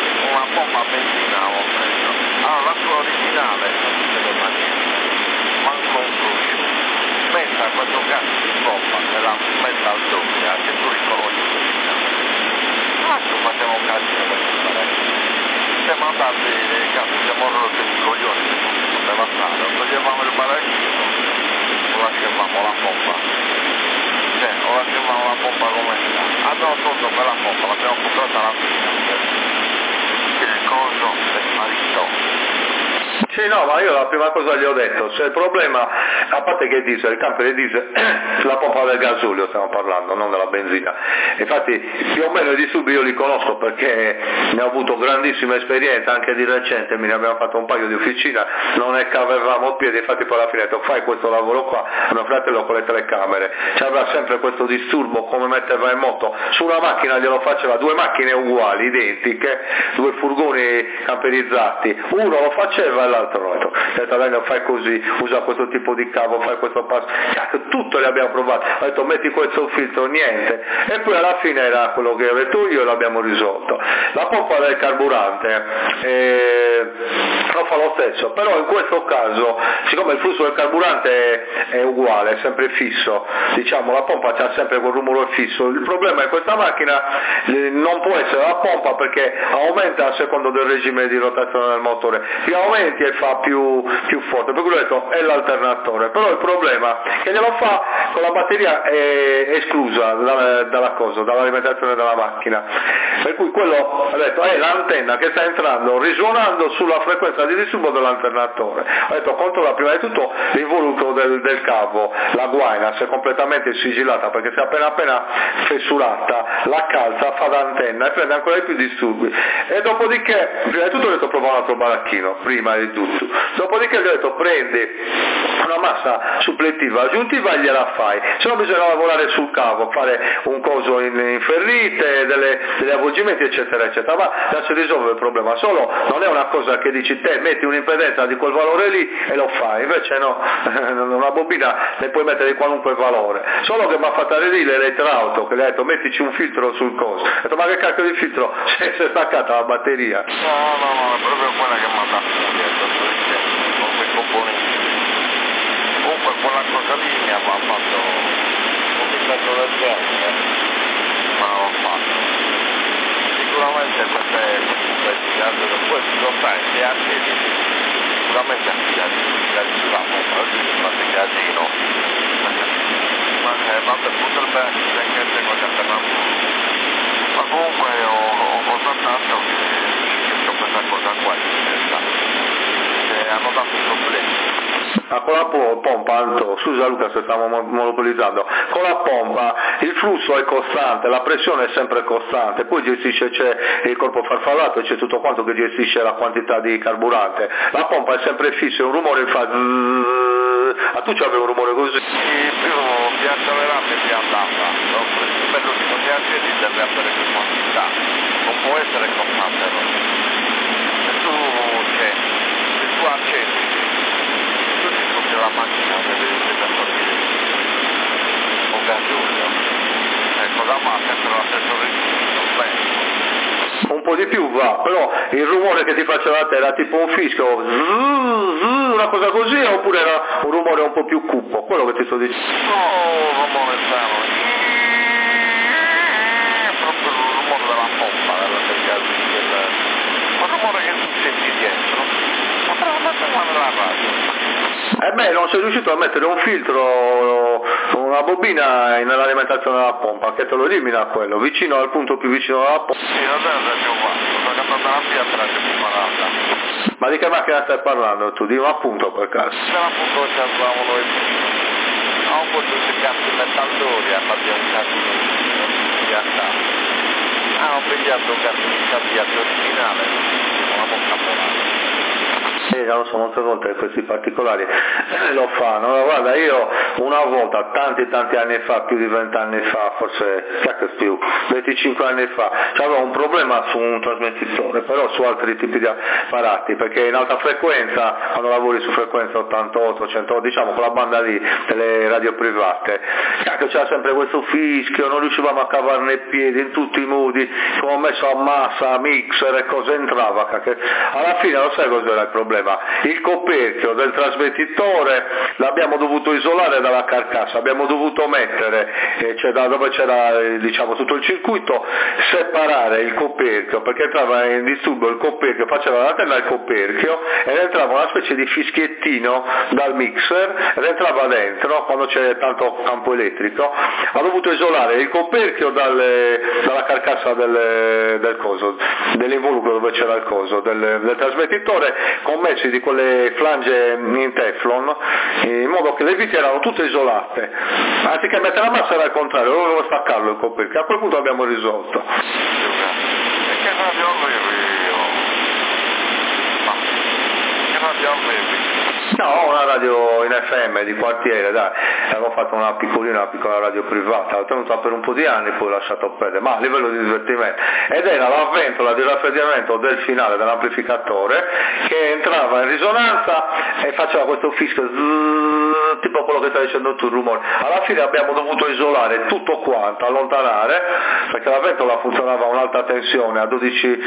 una pompa a benzina avevo preso. Allora la sua originale non si doveva niente, manco un fruscio. Pensa a questo cazzo di pompa che la metta al doppio, che tu riconosci prima. Cazzo facciamo un casino per fare. Siamo andati, cazzo, siamo rotti i coglioni che non si poteva fare, toglievamo il baracchino o lasciavamo la pompa. Cioè, o lasciavamo la pompa come sta. Abbiamo tolto quella pompa, l'abbiamo comprata alla fine. Il coso è sparito. Sì, no, ma io la prima cosa gli ho detto, se il problema, a parte che diesel, il camper di diesel, la pompa del gasolio stiamo parlando, non della benzina. Infatti più o meno i disturbi io li conosco perché ne ho avuto grandissima esperienza, anche di recente ne abbiamo fatto un paio di officina, non è che avevamo il piede, infatti poi alla fine ho detto fai questo lavoro qua, a mio fratello con le telecamere, c'aveva sempre questo disturbo come metterla in moto, su una macchina glielo faceva, due macchine uguali, identiche, due furgoni camperizzati, uno lo faceva e l'altro no. Ho detto Daniel fai così, usa questo tipo di cavo, fai questo passo, tutto le abbiamo provato, ho detto metti questo filtro, niente, e poi alla fine era quello che ho detto io e l'abbiamo risolto. La pompa del carburante lo fa lo stesso, però in questo caso siccome il flusso del carburante è uguale, è sempre fisso, diciamo la pompa c'ha sempre quel rumore fisso, il problema è questa macchina non può essere la pompa perché aumenta a secondo del regime di rotazione del motore, più aumenti e fa più forte, per cui ho detto è l'alternatore, però il problema è che glielo fa con la batteria esclusa dall'alimentazione della macchina, per cui quello ho detto è l'antenna che sta entrando risuonando sulla frequenza di disturbo dell'alternatore. Ho detto controlla prima di tutto l'involucro del cavo, la guaina se è completamente sigillata, perché se è appena fessurata la calza fa da antenna e prende ancora di più disturbi, e dopodiché prima di tutto ho detto prova un altro baracchino prima di tutto, dopodiché gli ho detto prendi una massa supplettiva aggiuntiva e gliela fai, se no bisogna lavorare sul cavo, fare un coso in ferrite, degli avvolgimenti eccetera eccetera, ma già si risolve il problema, solo non è una cosa che dici te metti un'impedenza di quel valore lì e lo fai, invece no, una bobina ne puoi mettere di qualunque valore, solo che mi ha fatto ridire l'elettrauto che gli ha detto mettici un filtro sul coso, ho detto ma che cacchio di filtro, si è staccata la batteria. No, è proprio quella che mi ha dato dietro, con quei componenti. Comunque quella cosa lì mi ha fatto un messaggio del genere, ma l'ho fatto. Sicuramente queste investigate da questo sono stati anche sicuramente affidati sulla pompa, fate casino. Ma potrebbe essere anche queste cose alternative. Ma comunque ho constatato che questa cosa qua che hanno dato problemi. Con la pompa, Anto, scusa Luca se stiamo monopolizzando, con la pompa il flusso è costante, la pressione è sempre costante, poi gestisce, c'è il corpo farfallato e c'è tutto quanto che gestisce la quantità di carburante, la pompa è sempre fissa, un rumore fa a tu c'avevi un rumore così? Sì, più accelerante più andata, quello che non ti accedi deve avere più quantità, non può essere costante, no? Se tu accendi la macchina deve partire con gasolio, cosa va sempre lo stesso ritmo, un po' di più va, però il rumore che ti faceva a te era tipo un fischio, una cosa così, oppure era un rumore un po' più cupo, quello che ti sto dicendo? No, un rumore strano, proprio il rumore della pompa, un rumore che tu senti dietro, ma però non è la radio. Non sei riuscito a mettere un filtro, una bobina nell'alimentazione della pompa che te lo elimina quello, vicino al punto più vicino alla pompa. Sì, adesso è più fatto, perché tutta la pietra è più parata. Ma di che macchina stai parlando tu? Di un appunto per caso? Per appunto che avevamo noi prima. Ho un po' tutti i cazzi metallori, abbiamo un cazzo di acciaio. Ho pigliato un cazzo di cabbiato originale, non l'avevo caporato. lo so, molte volte questi particolari lo fanno. Guarda, io una volta, tanti anni fa, più di 20 anni fa, forse più, 25 anni fa, avevo un problema su un trasmettitore, però su altri tipi di apparati, perché in alta frequenza, quando lavori su frequenza 88, 100, diciamo quella banda lì, delle radio private, c'era sempre questo fischio, non riuscivamo a cavarne i piedi in tutti i modi, come ho messo a massa, mixer e cosa entrava, alla fine lo sai cos'era il problema? Il coperchio del trasmettitore l'abbiamo dovuto isolare dalla carcassa, abbiamo dovuto mettere, cioè da dove c'era diciamo tutto il circuito, separare il coperchio, perché entrava in disturbo il coperchio, faceva l'antenna al coperchio ed entrava una specie di fischiettino dal mixer ed entrava dentro quando c'è tanto campo elettrico. Ha dovuto isolare il coperchio dalla carcassa del coso, dell'involucro dove c'era il coso del trasmettitore, con messi di quelle flange in teflon, in modo che le viti erano tutte isolate. Anziché mettere la massa era al contrario, dovevo staccarlo il coperchio. A quel punto abbiamo risolto. E che radio avevi io? Ma che radio avevi? No, una radio in FM di quartiere, dai, avevo fatto una piccola radio privata, l'ho tenuta per un po' di anni, poi ho lasciato perdere, ma a livello di divertimento, ed era la ventola di raffreddamento del finale dell'amplificatore che entrava in risonanza e faceva questo fischio, tipo quello che stai dicendo tu, il rumore. Alla fine abbiamo dovuto isolare tutto quanto, allontanare, perché la ventola funzionava a un'alta tensione, a 12,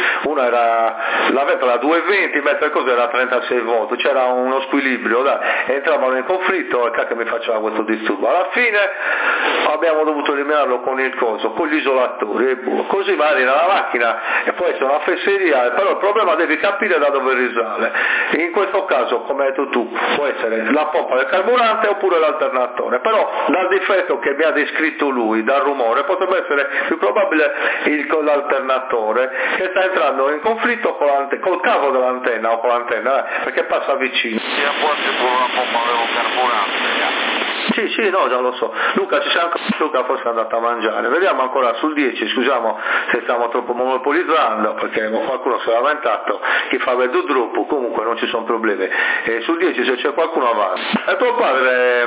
la ventola a 220, mentre il coso era a 36 volt, c'era uno squilibrio, entravano in conflitto e cacchio mi faceva questo disturbo. Alla fine abbiamo dovuto eliminarlo con il coso, con gli isolatori, così magari nella macchina e può essere una fesseria, però il problema devi capire da dove risale. In questo caso, come hai detto tu, può essere la pompa del carburante oppure l'alternatore, però dal difetto che mi ha descritto lui, dal rumore, potrebbe essere più probabile l'alternatore che sta entrando in conflitto col cavo dell'antenna o con l'antenna, perché passa vicino. Sia forse pure una pompa dello carburante. Sì, no, già lo so. Luca, ci siamo, Luca forse è andato a mangiare. Vediamo ancora sul 10, scusiamo se stiamo troppo monopolizzando, perché qualcuno si è lamentato, chi fa vedo troppo, comunque non ci sono problemi. E sul 10 se c'è qualcuno avanti. E tuo padre,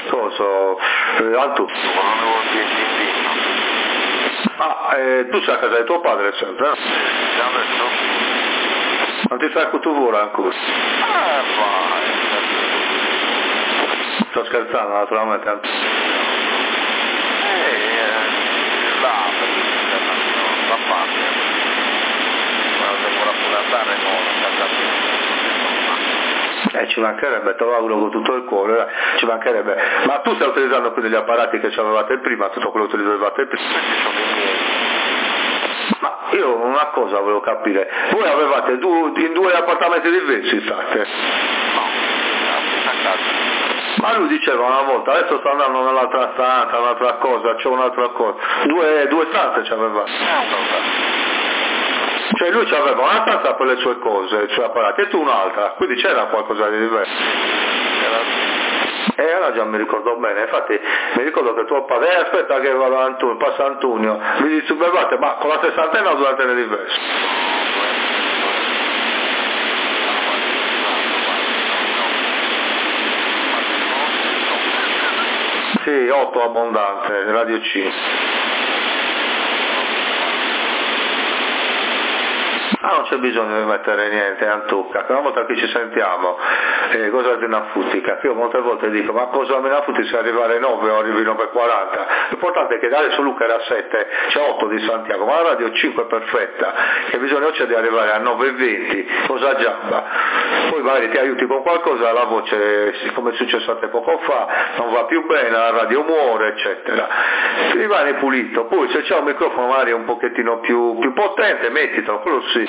Antu? Tu sei a casa di tuo padre sempre, no? Non ti fai cutuvola ancora? Sto scherzando naturalmente. Là, da parte. Quando vuole pure andare non ci mancherebbe, te lo auguro con tutto il cuore, ci mancherebbe. Ma tu stai utilizzando quindi gli apparati che avevate prima, tutto quello che utilizzavate prima? Ma io una cosa volevo capire, voi avevate in due appartamenti diversi state? No, a casa. Ma lui diceva una volta, adesso sto andando nell'altra stanza, un'altra cosa, c'è un'altra cosa, due stanze c'aveva. Cioè lui c'aveva una stanza per le sue cose, i suoi apparati, e tu un'altra, quindi c'era qualcosa di diverso. Allora già mi ricordo bene, infatti mi ricordo che tuo padre, aspetta che vado a Antonio, passa Antonio, vi disturbavate, ma con la stessa antenna o due antenne diverse? Sì, 8 abbondante, Radio 5. Non c'è bisogno di mettere niente, Antucca, che una volta che ci sentiamo, cosa di una futtica? Io molte volte dico, ma cosa mi una futti se arrivare ai 9 o arrivi 9.40? L'importante è che adesso Luca era a 7, c'è 8 di Santiago, ma la Radio 5 è perfetta, che bisogno c'è di arrivare a 9.20, cosa giamba? Poi magari ti aiuti con qualcosa, la voce, come è successo a te poco fa, non va più bene, la radio muore, eccetera. Rimane pulito, poi se c'è un microfono magari un pochettino più potente, mettitelo, quello sì.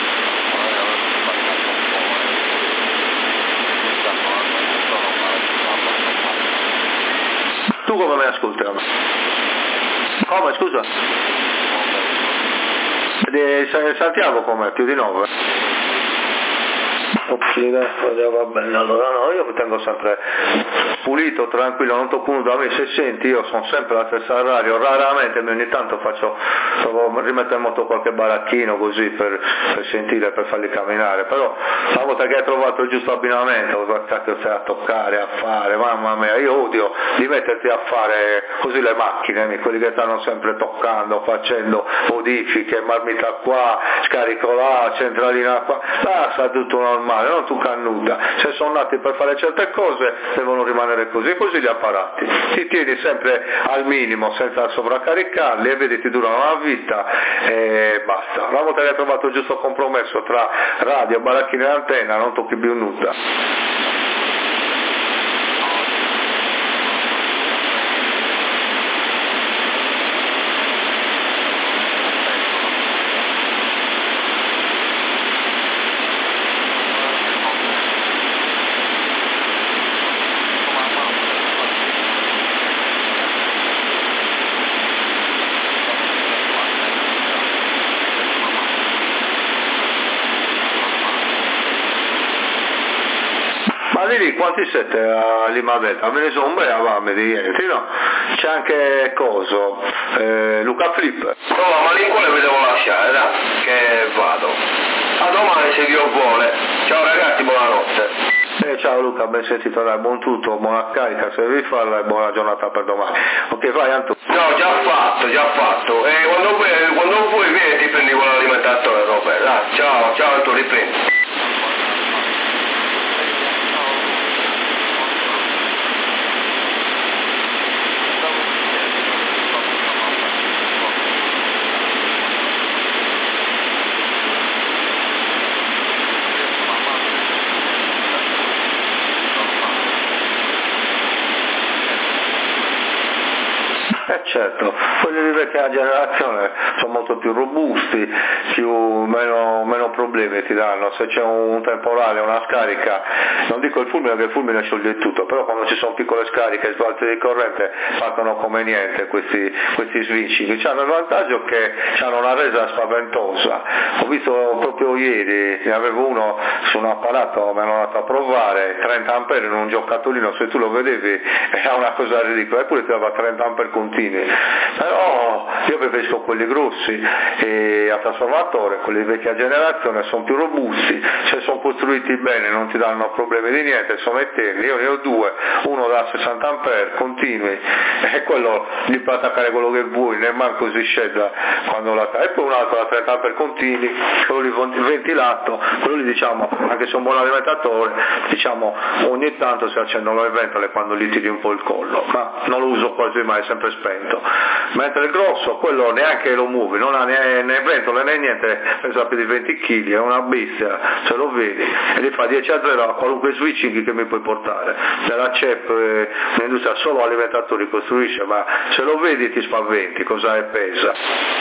Tu come mi ascolti? Come, scusa? Di Santiago come? Più di 9? Va bene, allora no, io mi tengo sempre pulito, tranquillo, non tocco nulla. A me, se senti, io sono sempre alla stessa radio, raramente ogni tanto rimetto in moto qualche baracchino così per sentire, per farli camminare, però una volta che hai trovato il giusto abbinamento, cacchio stai a toccare, a fare, mamma mia, io odio di metterti a fare così le macchine, quelli che stanno sempre toccando, facendo modifiche, marmita qua, scarico là, centralina qua, sta tutto normale, non tu cannuta, se sono nati per fare certe cose devono rimanere così gli apparati, ti tieni sempre al minimo senza sovraccaricarli e vedi ti durano una vita e basta. Una volta che hai trovato il giusto compromesso tra radio, baracchine e antenna non tocchi più nulla. Ma lì quanti siete a Limadetta? Me ne sono un bel avame di ieri, no? C'è anche coso, Luca Flip. No, ma lì quale vi devo lasciare, dai, che vado. A domani se Dio vuole. Ciao ragazzi, buonanotte. Ciao Luca, ben sentito, dai, buon tutto, buona carica se devi farla e buona giornata per domani. Ok, vai Antonio. No, già fatto. E quando vuoi vieni ti prendi quell'alimentatore, Robert. Dai, ciao Antonio, riprendi. Certo, quelli di vecchia generazione sono molto più robusti, meno problemi ti danno, se c'è un temporale, una scarica, non dico il fulmine che il fulmine scioglie tutto, però quando ci sono piccole scariche, sbalzi di corrente partono come niente questi switching, hanno il vantaggio che hanno una resa spaventosa. Ho visto proprio ieri, ne avevo uno su un apparato, mi hanno dato a provare 30 ampere in un giocattolino, se tu lo vedevi era una cosa ridicola, eppure ti dava 30 ampere continui. Però io preferisco quelli grossi e a trasformatore, quelli di vecchia generazione sono più robusti, se sono costruiti bene non ti danno problemi di niente, sono eterni. Io ne ho due, uno da 60 ampere continui e quello gli puoi attaccare quello che vuoi, ne manco si scenda quando l'attacca, e poi un altro da 30 ampere continui, quello lì ventilato, quello lì diciamo, anche se è un buon alimentatore, diciamo ogni tanto si accendono le ventole quando gli tiri un po' il collo, ma non lo uso quasi mai, è sempre spento. Mentre il grosso, quello neanche lo muovi, non ha né ventole né niente, pesa più di 20 kg, è una bestia, se lo vedi, e gli fa 10-0 a qualunque switching che mi puoi portare. Nella CEP l'industria solo alimentatori costruisce, ma se lo vedi ti spaventi, cosa è pesa.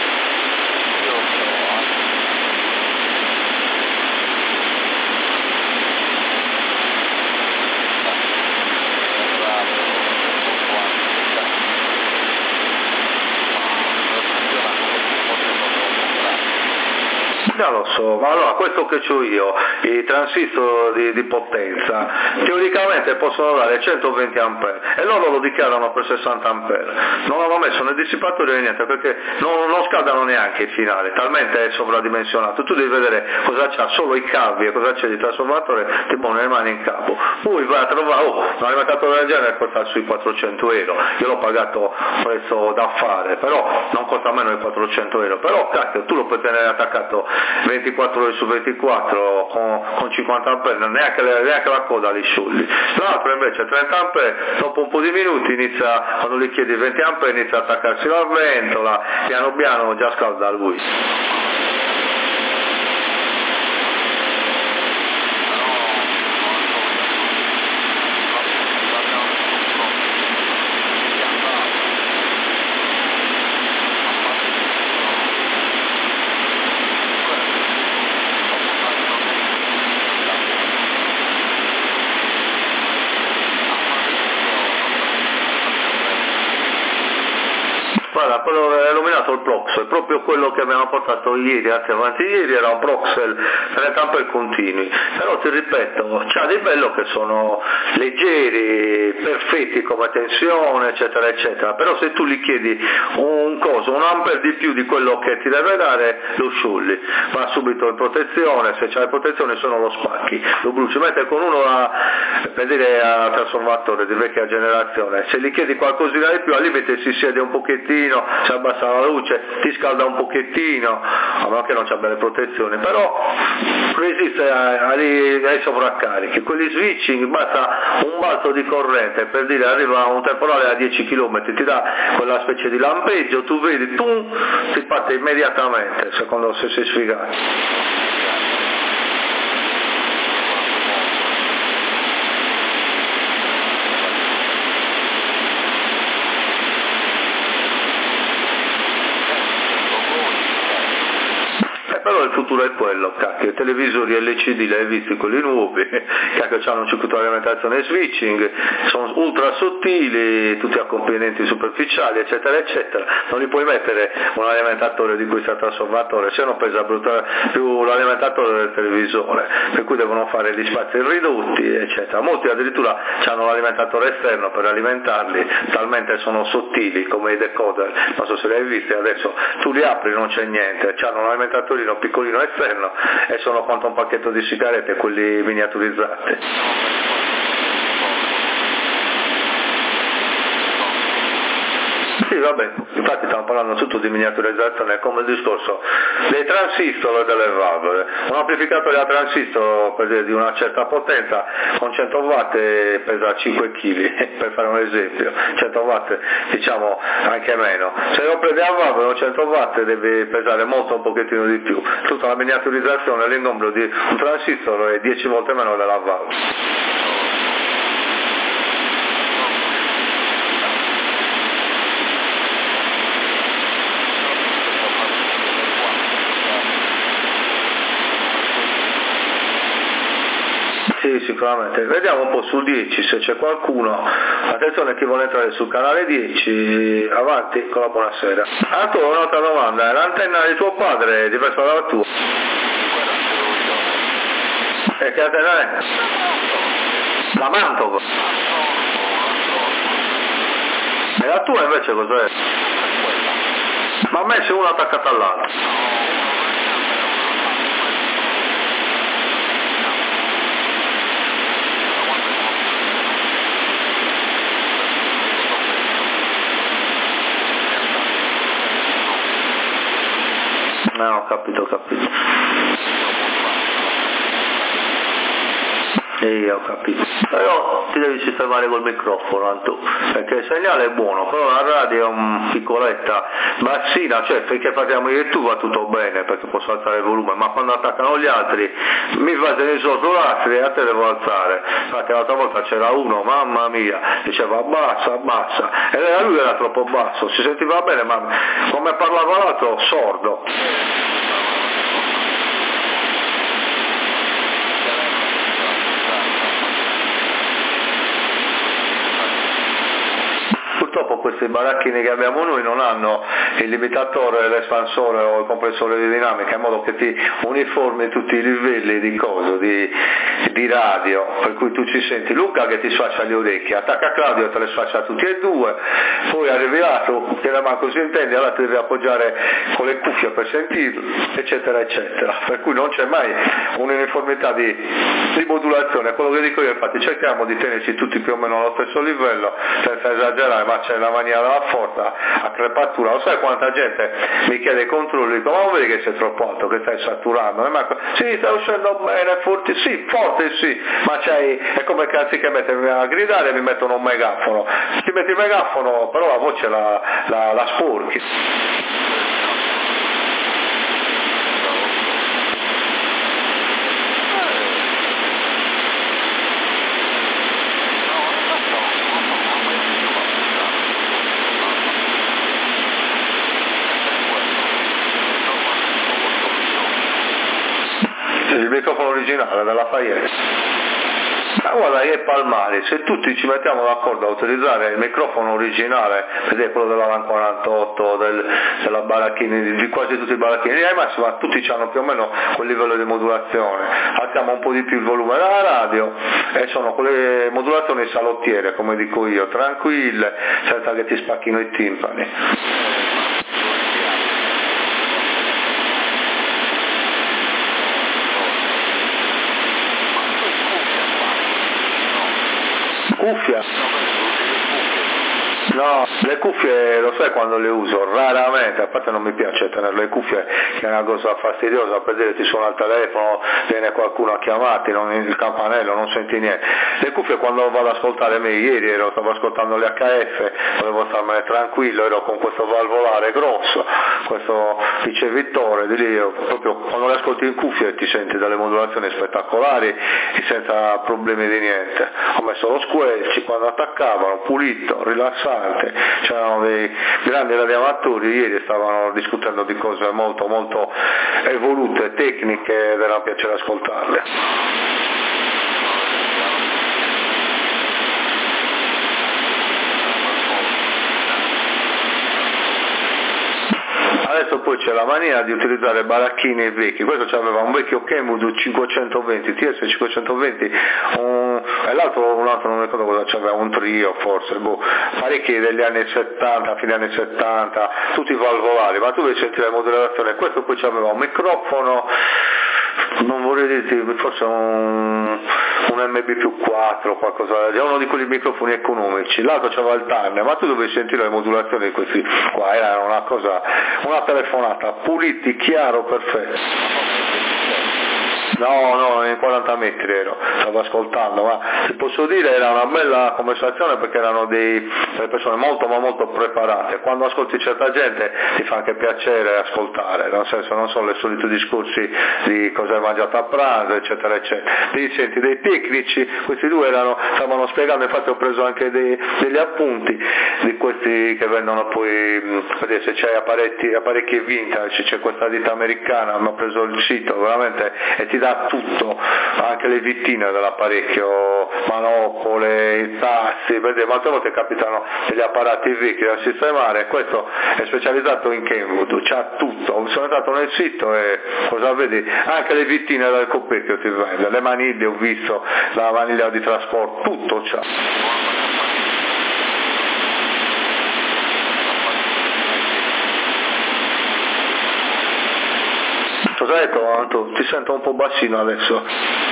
Lo so, ma allora questo che ho io, i transistor di potenza, teoricamente possono dare 120 ampere e loro lo dichiarano per 60 ampere, non hanno messo né dissipatori né niente perché non scaldano neanche il finale, talmente è sovradimensionato, tu devi vedere cosa c'ha, solo i cavi e cosa c'è di trasformatore, ti pone le mani in capo, poi vai a trovare, un alimentatore del genere costa sui 400 euro, io l'ho pagato prezzo da fare, però non costa meno di 400 euro, però cacchio, tu lo puoi tenere attaccato 24 ore su 24 con 50 ampere, neanche la coda li sciogli. L'altro invece 30 ampere, dopo un po' di minuti quando gli chiedi 20 ampere inizia a attaccarsi la ventola, piano piano già scalda lui. Guarda, quello è nominato il Proxel, proprio quello che abbiamo portato ieri, avanti ieri era un Proxel 30 ampere continui, però ti ripeto, c'ha di bello che sono leggeri, perfetti come tensione, eccetera, eccetera, però se tu gli chiedi un ampere di più di quello che ti deve dare, lo sciulli, va subito in protezione, se c'hai protezione se no lo spacchi, lo bruci, mentre con uno per dire a trasformatore di vecchia generazione, se gli chiedi qualcosina di più al limite si siede un pochettino, si abbassa la luce, ti scalda un pochettino, a meno che non c'abbia le protezioni, però resiste ai sovraccarichi. Quelli switching basta un balzo di corrente, per dire arriva un temporale a 10 km, ti dà quella specie di lampeggio, tu vedi, ti parte immediatamente, secondo se sei sfigato. Però il futuro è quello, cacchio, i televisori LCD li hai visti, quelli nuovi, cacchio, hanno un circuito di alimentazione switching, sono ultra sottili, tutti a componenti superficiali, eccetera, eccetera, non li puoi mettere un alimentatore di questo trasformatore, se no pesa più l'alimentatore del televisore, per cui devono fare gli spazi ridotti, eccetera. Molti addirittura hanno l'alimentatore esterno per alimentarli, talmente sono sottili come i decoder, non so se li hai visti, adesso tu li apri non c'è niente, hanno un alimentatorino piccolino esterno e sono quanto un pacchetto di sigarette, quelli miniaturizzati. Sì, vabbè, infatti stiamo parlando tutto di miniaturizzazione, come il discorso dei transistor e delle valvole. Un amplificatore a transistor per dire, di una certa potenza con 100 watt pesa 5 kg, per fare un esempio, 100 watt diciamo anche meno. Se lo prendi a valvole 100 watt deve pesare molto, un pochettino di più. Tutta la miniaturizzazione, l'ingombro di un transistor è 10 volte meno della valvola. Sì, sicuramente. Vediamo un po' sul 10 se c'è qualcuno. Attenzione chi vuole entrare sul canale 10, avanti con la buonasera. Antonio, un'altra domanda, l'antenna di tuo padre è diversa dalla tua? E che antenna è? La Mantov. E la tua invece cos'è? Ma ha messo una attaccata all'altra. No, ho capito. Ho capito. Però ti devi sistemare col microfono, Anto, perché il segnale è buono, però la radio è un piccoletta, bassina, cioè finché parliamo io e tu va tutto bene, perché posso alzare il volume, ma quando attaccano gli altri mi fate i sottolastri e a te devo alzare. Infatti l'altra volta c'era uno, mamma mia, diceva abbassa, e lui era troppo basso, si sentiva bene, ma come parlava l'altro, sordo. Purtroppo questi baracchini che abbiamo noi non hanno il limitatore, l'espansore o il compressore di dinamica, in modo che ti uniformi tutti i livelli di radio, per cui tu ci senti Luca che ti sfascia le orecchie, attacca Claudio e te le sfascia tutti e due, poi arrivi l'altro che la manco si intende, allora ti devi appoggiare con le cuffie per sentirlo, eccetera eccetera, per cui non c'è mai un'uniformità di modulazione. Quello che dico io, infatti, cerchiamo di tenerci tutti più o meno allo stesso livello senza esagerare, ma c'è la mania della forza a crepatura. Lo sai quanta gente mi chiede controlli, ma non vedi che sei troppo alto, che stai saturando? Sì, stai uscendo bene, forte sì, ma è come che anziché mettermi a gridare mi mettono un megafono. Ti metti il megafono, però la voce la sporchi. Il microfono originale della Fayette. Ma guarda che Palmari, se tutti ci mettiamo d'accordo a utilizzare il microfono originale, vedete quello della 48, della Baracchini, di quasi tutti i Baracchini, ai massimo tutti hanno più o meno quel livello di modulazione, alziamo un po' di più il volume della radio e sono quelle modulazioni salottiere, come dico io, tranquille, senza che ti spacchino i timpani. Cuffia? No, le cuffie lo sai quando le uso? Raramente, a parte non mi piace tenere le cuffie, che è una cosa fastidiosa, per dire ti suona il telefono, viene qualcuno a chiamarti, il campanello, non senti niente. Le cuffie quando vado ad ascoltare me, ieri stavo ascoltando le HF, volevo starmene tranquillo, ero con questo valvolare grosso, questo ricevittore di lì, proprio quando le ascolti in cuffie ti senti delle modulazioni spettacolari e senza problemi di niente. Ho messo lo squelch quando attaccavano, pulito, rilassato. C'erano dei grandi radioamatori, ieri stavano discutendo di cose molto molto evolute, tecniche, ed era un piacere ascoltarle. Adesso poi c'è la mania di utilizzare baracchini vecchi, questo aveva un vecchio Kenwood 520, TS 520, e l'altro un altro non mi ricordo cosa c'aveva, un trio forse, parecchi degli anni 70, fine anni 70, tutti valvolari, ma tu devi sentire la modulazione, questo poi c'aveva un microfono, non vorrei dirti, forse un MB+4, qualcosa, è uno di quei microfoni economici, l'altro c'aveva il tunnel, ma tu dovevi sentire le modulazioni di questi qua, era una cosa, una telefonata, puliti, chiaro, perfetto. No, in 40 metri stavo ascoltando, ma ti posso dire era una bella conversazione perché erano delle persone molto ma molto preparate, quando ascolti certa gente ti fa anche piacere ascoltare, nel senso non sono i soliti discorsi di cosa hai mangiato a pranzo eccetera eccetera, ti senti dei tecnici, questi due stavano spiegando, infatti ho preso anche degli appunti di questi che vendono poi, vedete se c'hai apparecchi vintage, c'è questa ditta americana, mi ho preso il sito veramente e ti dà tutto, anche le vittine dell'apparecchio, manopole, i tassi, vedete, molte volte capitano degli apparati vecchi da sistemare, questo è specializzato in Kenwood, c'ha tutto, sono entrato nel sito e cosa vedi? Anche le vittine del coperchio ti vende, le maniglie ho visto, la maniglia di trasporto, tutto c'ha. Cosa hai detto Anto? Ti sento un po' bassino adesso.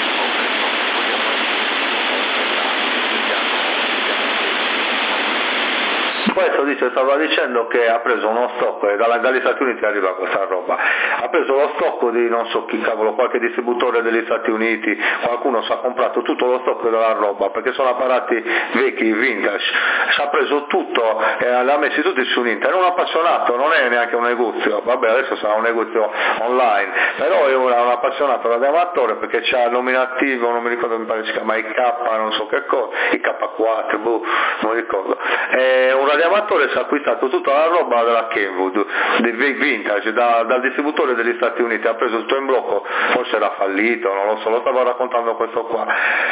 Questo stava dicendo che ha preso uno stock, dagli Stati Uniti arriva questa roba, ha preso lo stock di non so chi cavolo, qualche distributore degli Stati Uniti, qualcuno si ha comprato tutto lo stock della roba, perché sono apparati vecchi, vintage, si ha preso tutto e li ha messi tutti su internet, è un appassionato, non è neanche un negozio, vabbè adesso sarà un negozio online, però è un appassionato radioamatore perché c'ha il nominativo, non mi ricordo, mi pare si chiama IK, non so che cosa, IK4, non mi ricordo, è un radioamatore, si è acquistato tutta la roba della Kenwood, dei vintage, dal distributore degli Stati Uniti, ha preso tutto in blocco, forse era fallito, non lo so, lo stavo raccontando questo qua,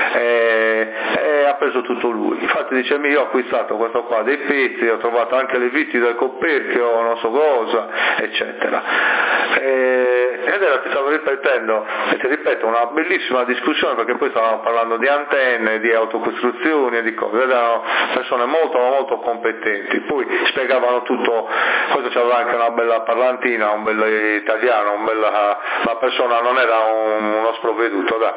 e ha preso tutto lui, infatti dice io ho acquistato questo qua, dei pezzi, ho trovato anche le viti del coperchio, non so cosa, eccetera, ed era, ti stavo ripetendo, e ti ripeto, una bellissima discussione perché poi stavamo parlando di antenne, di autocostruzioni e di cose, erano persone molto molto competenti, poi spiegavano tutto, questo c'aveva anche una bella parlantina, un bel italiano, la persona non era uno sprovveduto, dai.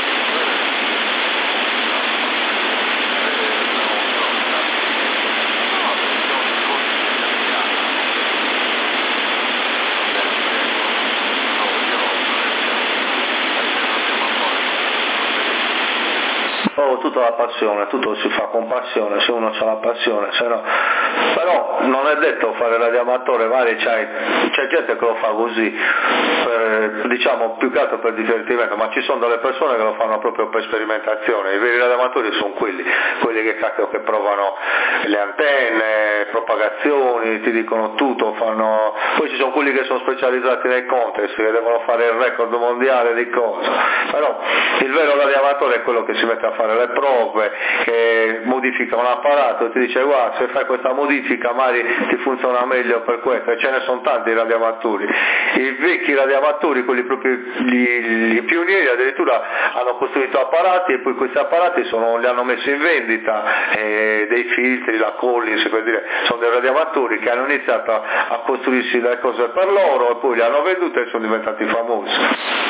Tutta la passione, tutto si fa con passione, se uno ha la passione, se no. Però non è detto fare radioamatore, magari c'è gente che lo fa così, diciamo più che altro per divertimento, ma ci sono delle persone che lo fanno proprio per sperimentazione, i veri radioamatori sono quelli che cacchio che provano le antenne, propagazioni, ti dicono tutto, poi ci sono quelli che sono specializzati nei contest, che devono fare il record mondiale di cose, però il vero radioamatore è quello che si mette a fare le prove, che modifica un apparato e ti dice guarda, se fai questa modifica magari ti funziona meglio per questo, e ce ne sono tanti i radioamatori. I vecchi radioamatori, quelli proprio gli pionieri, addirittura hanno costruito apparati e poi questi apparati li hanno messi in vendita, dei filtri, la Collins, per dire, sono dei radioamatori che hanno iniziato a costruirsi le cose per loro e poi li hanno vendute e sono diventati famosi.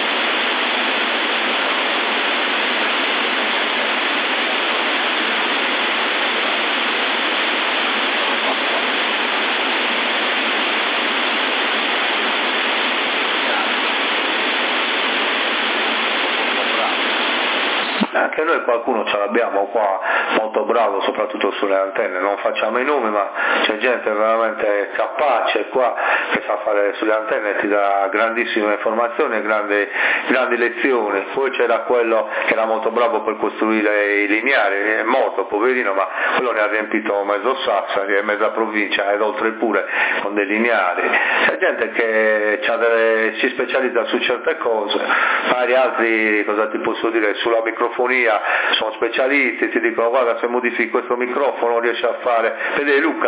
Anche noi qualcuno ce l'abbiamo qua molto bravo, soprattutto sulle antenne, non facciamo i nomi, ma c'è gente veramente capace qua che sa fare sulle antenne, ti dà grandissime informazioni e grandi lezioni. Poi c'era quello che era molto bravo per costruire i lineari, è morto poverino, ma quello ne ha riempito mezzo Sassari e mezza provincia ed oltre pure con dei lineari. C'è gente che si specializza su certe cose, magari altri, cosa ti posso dire, sulla microfonia sono specialisti, ti dicono guarda, se modifichi questo microfono riesci a fare, vedi Luca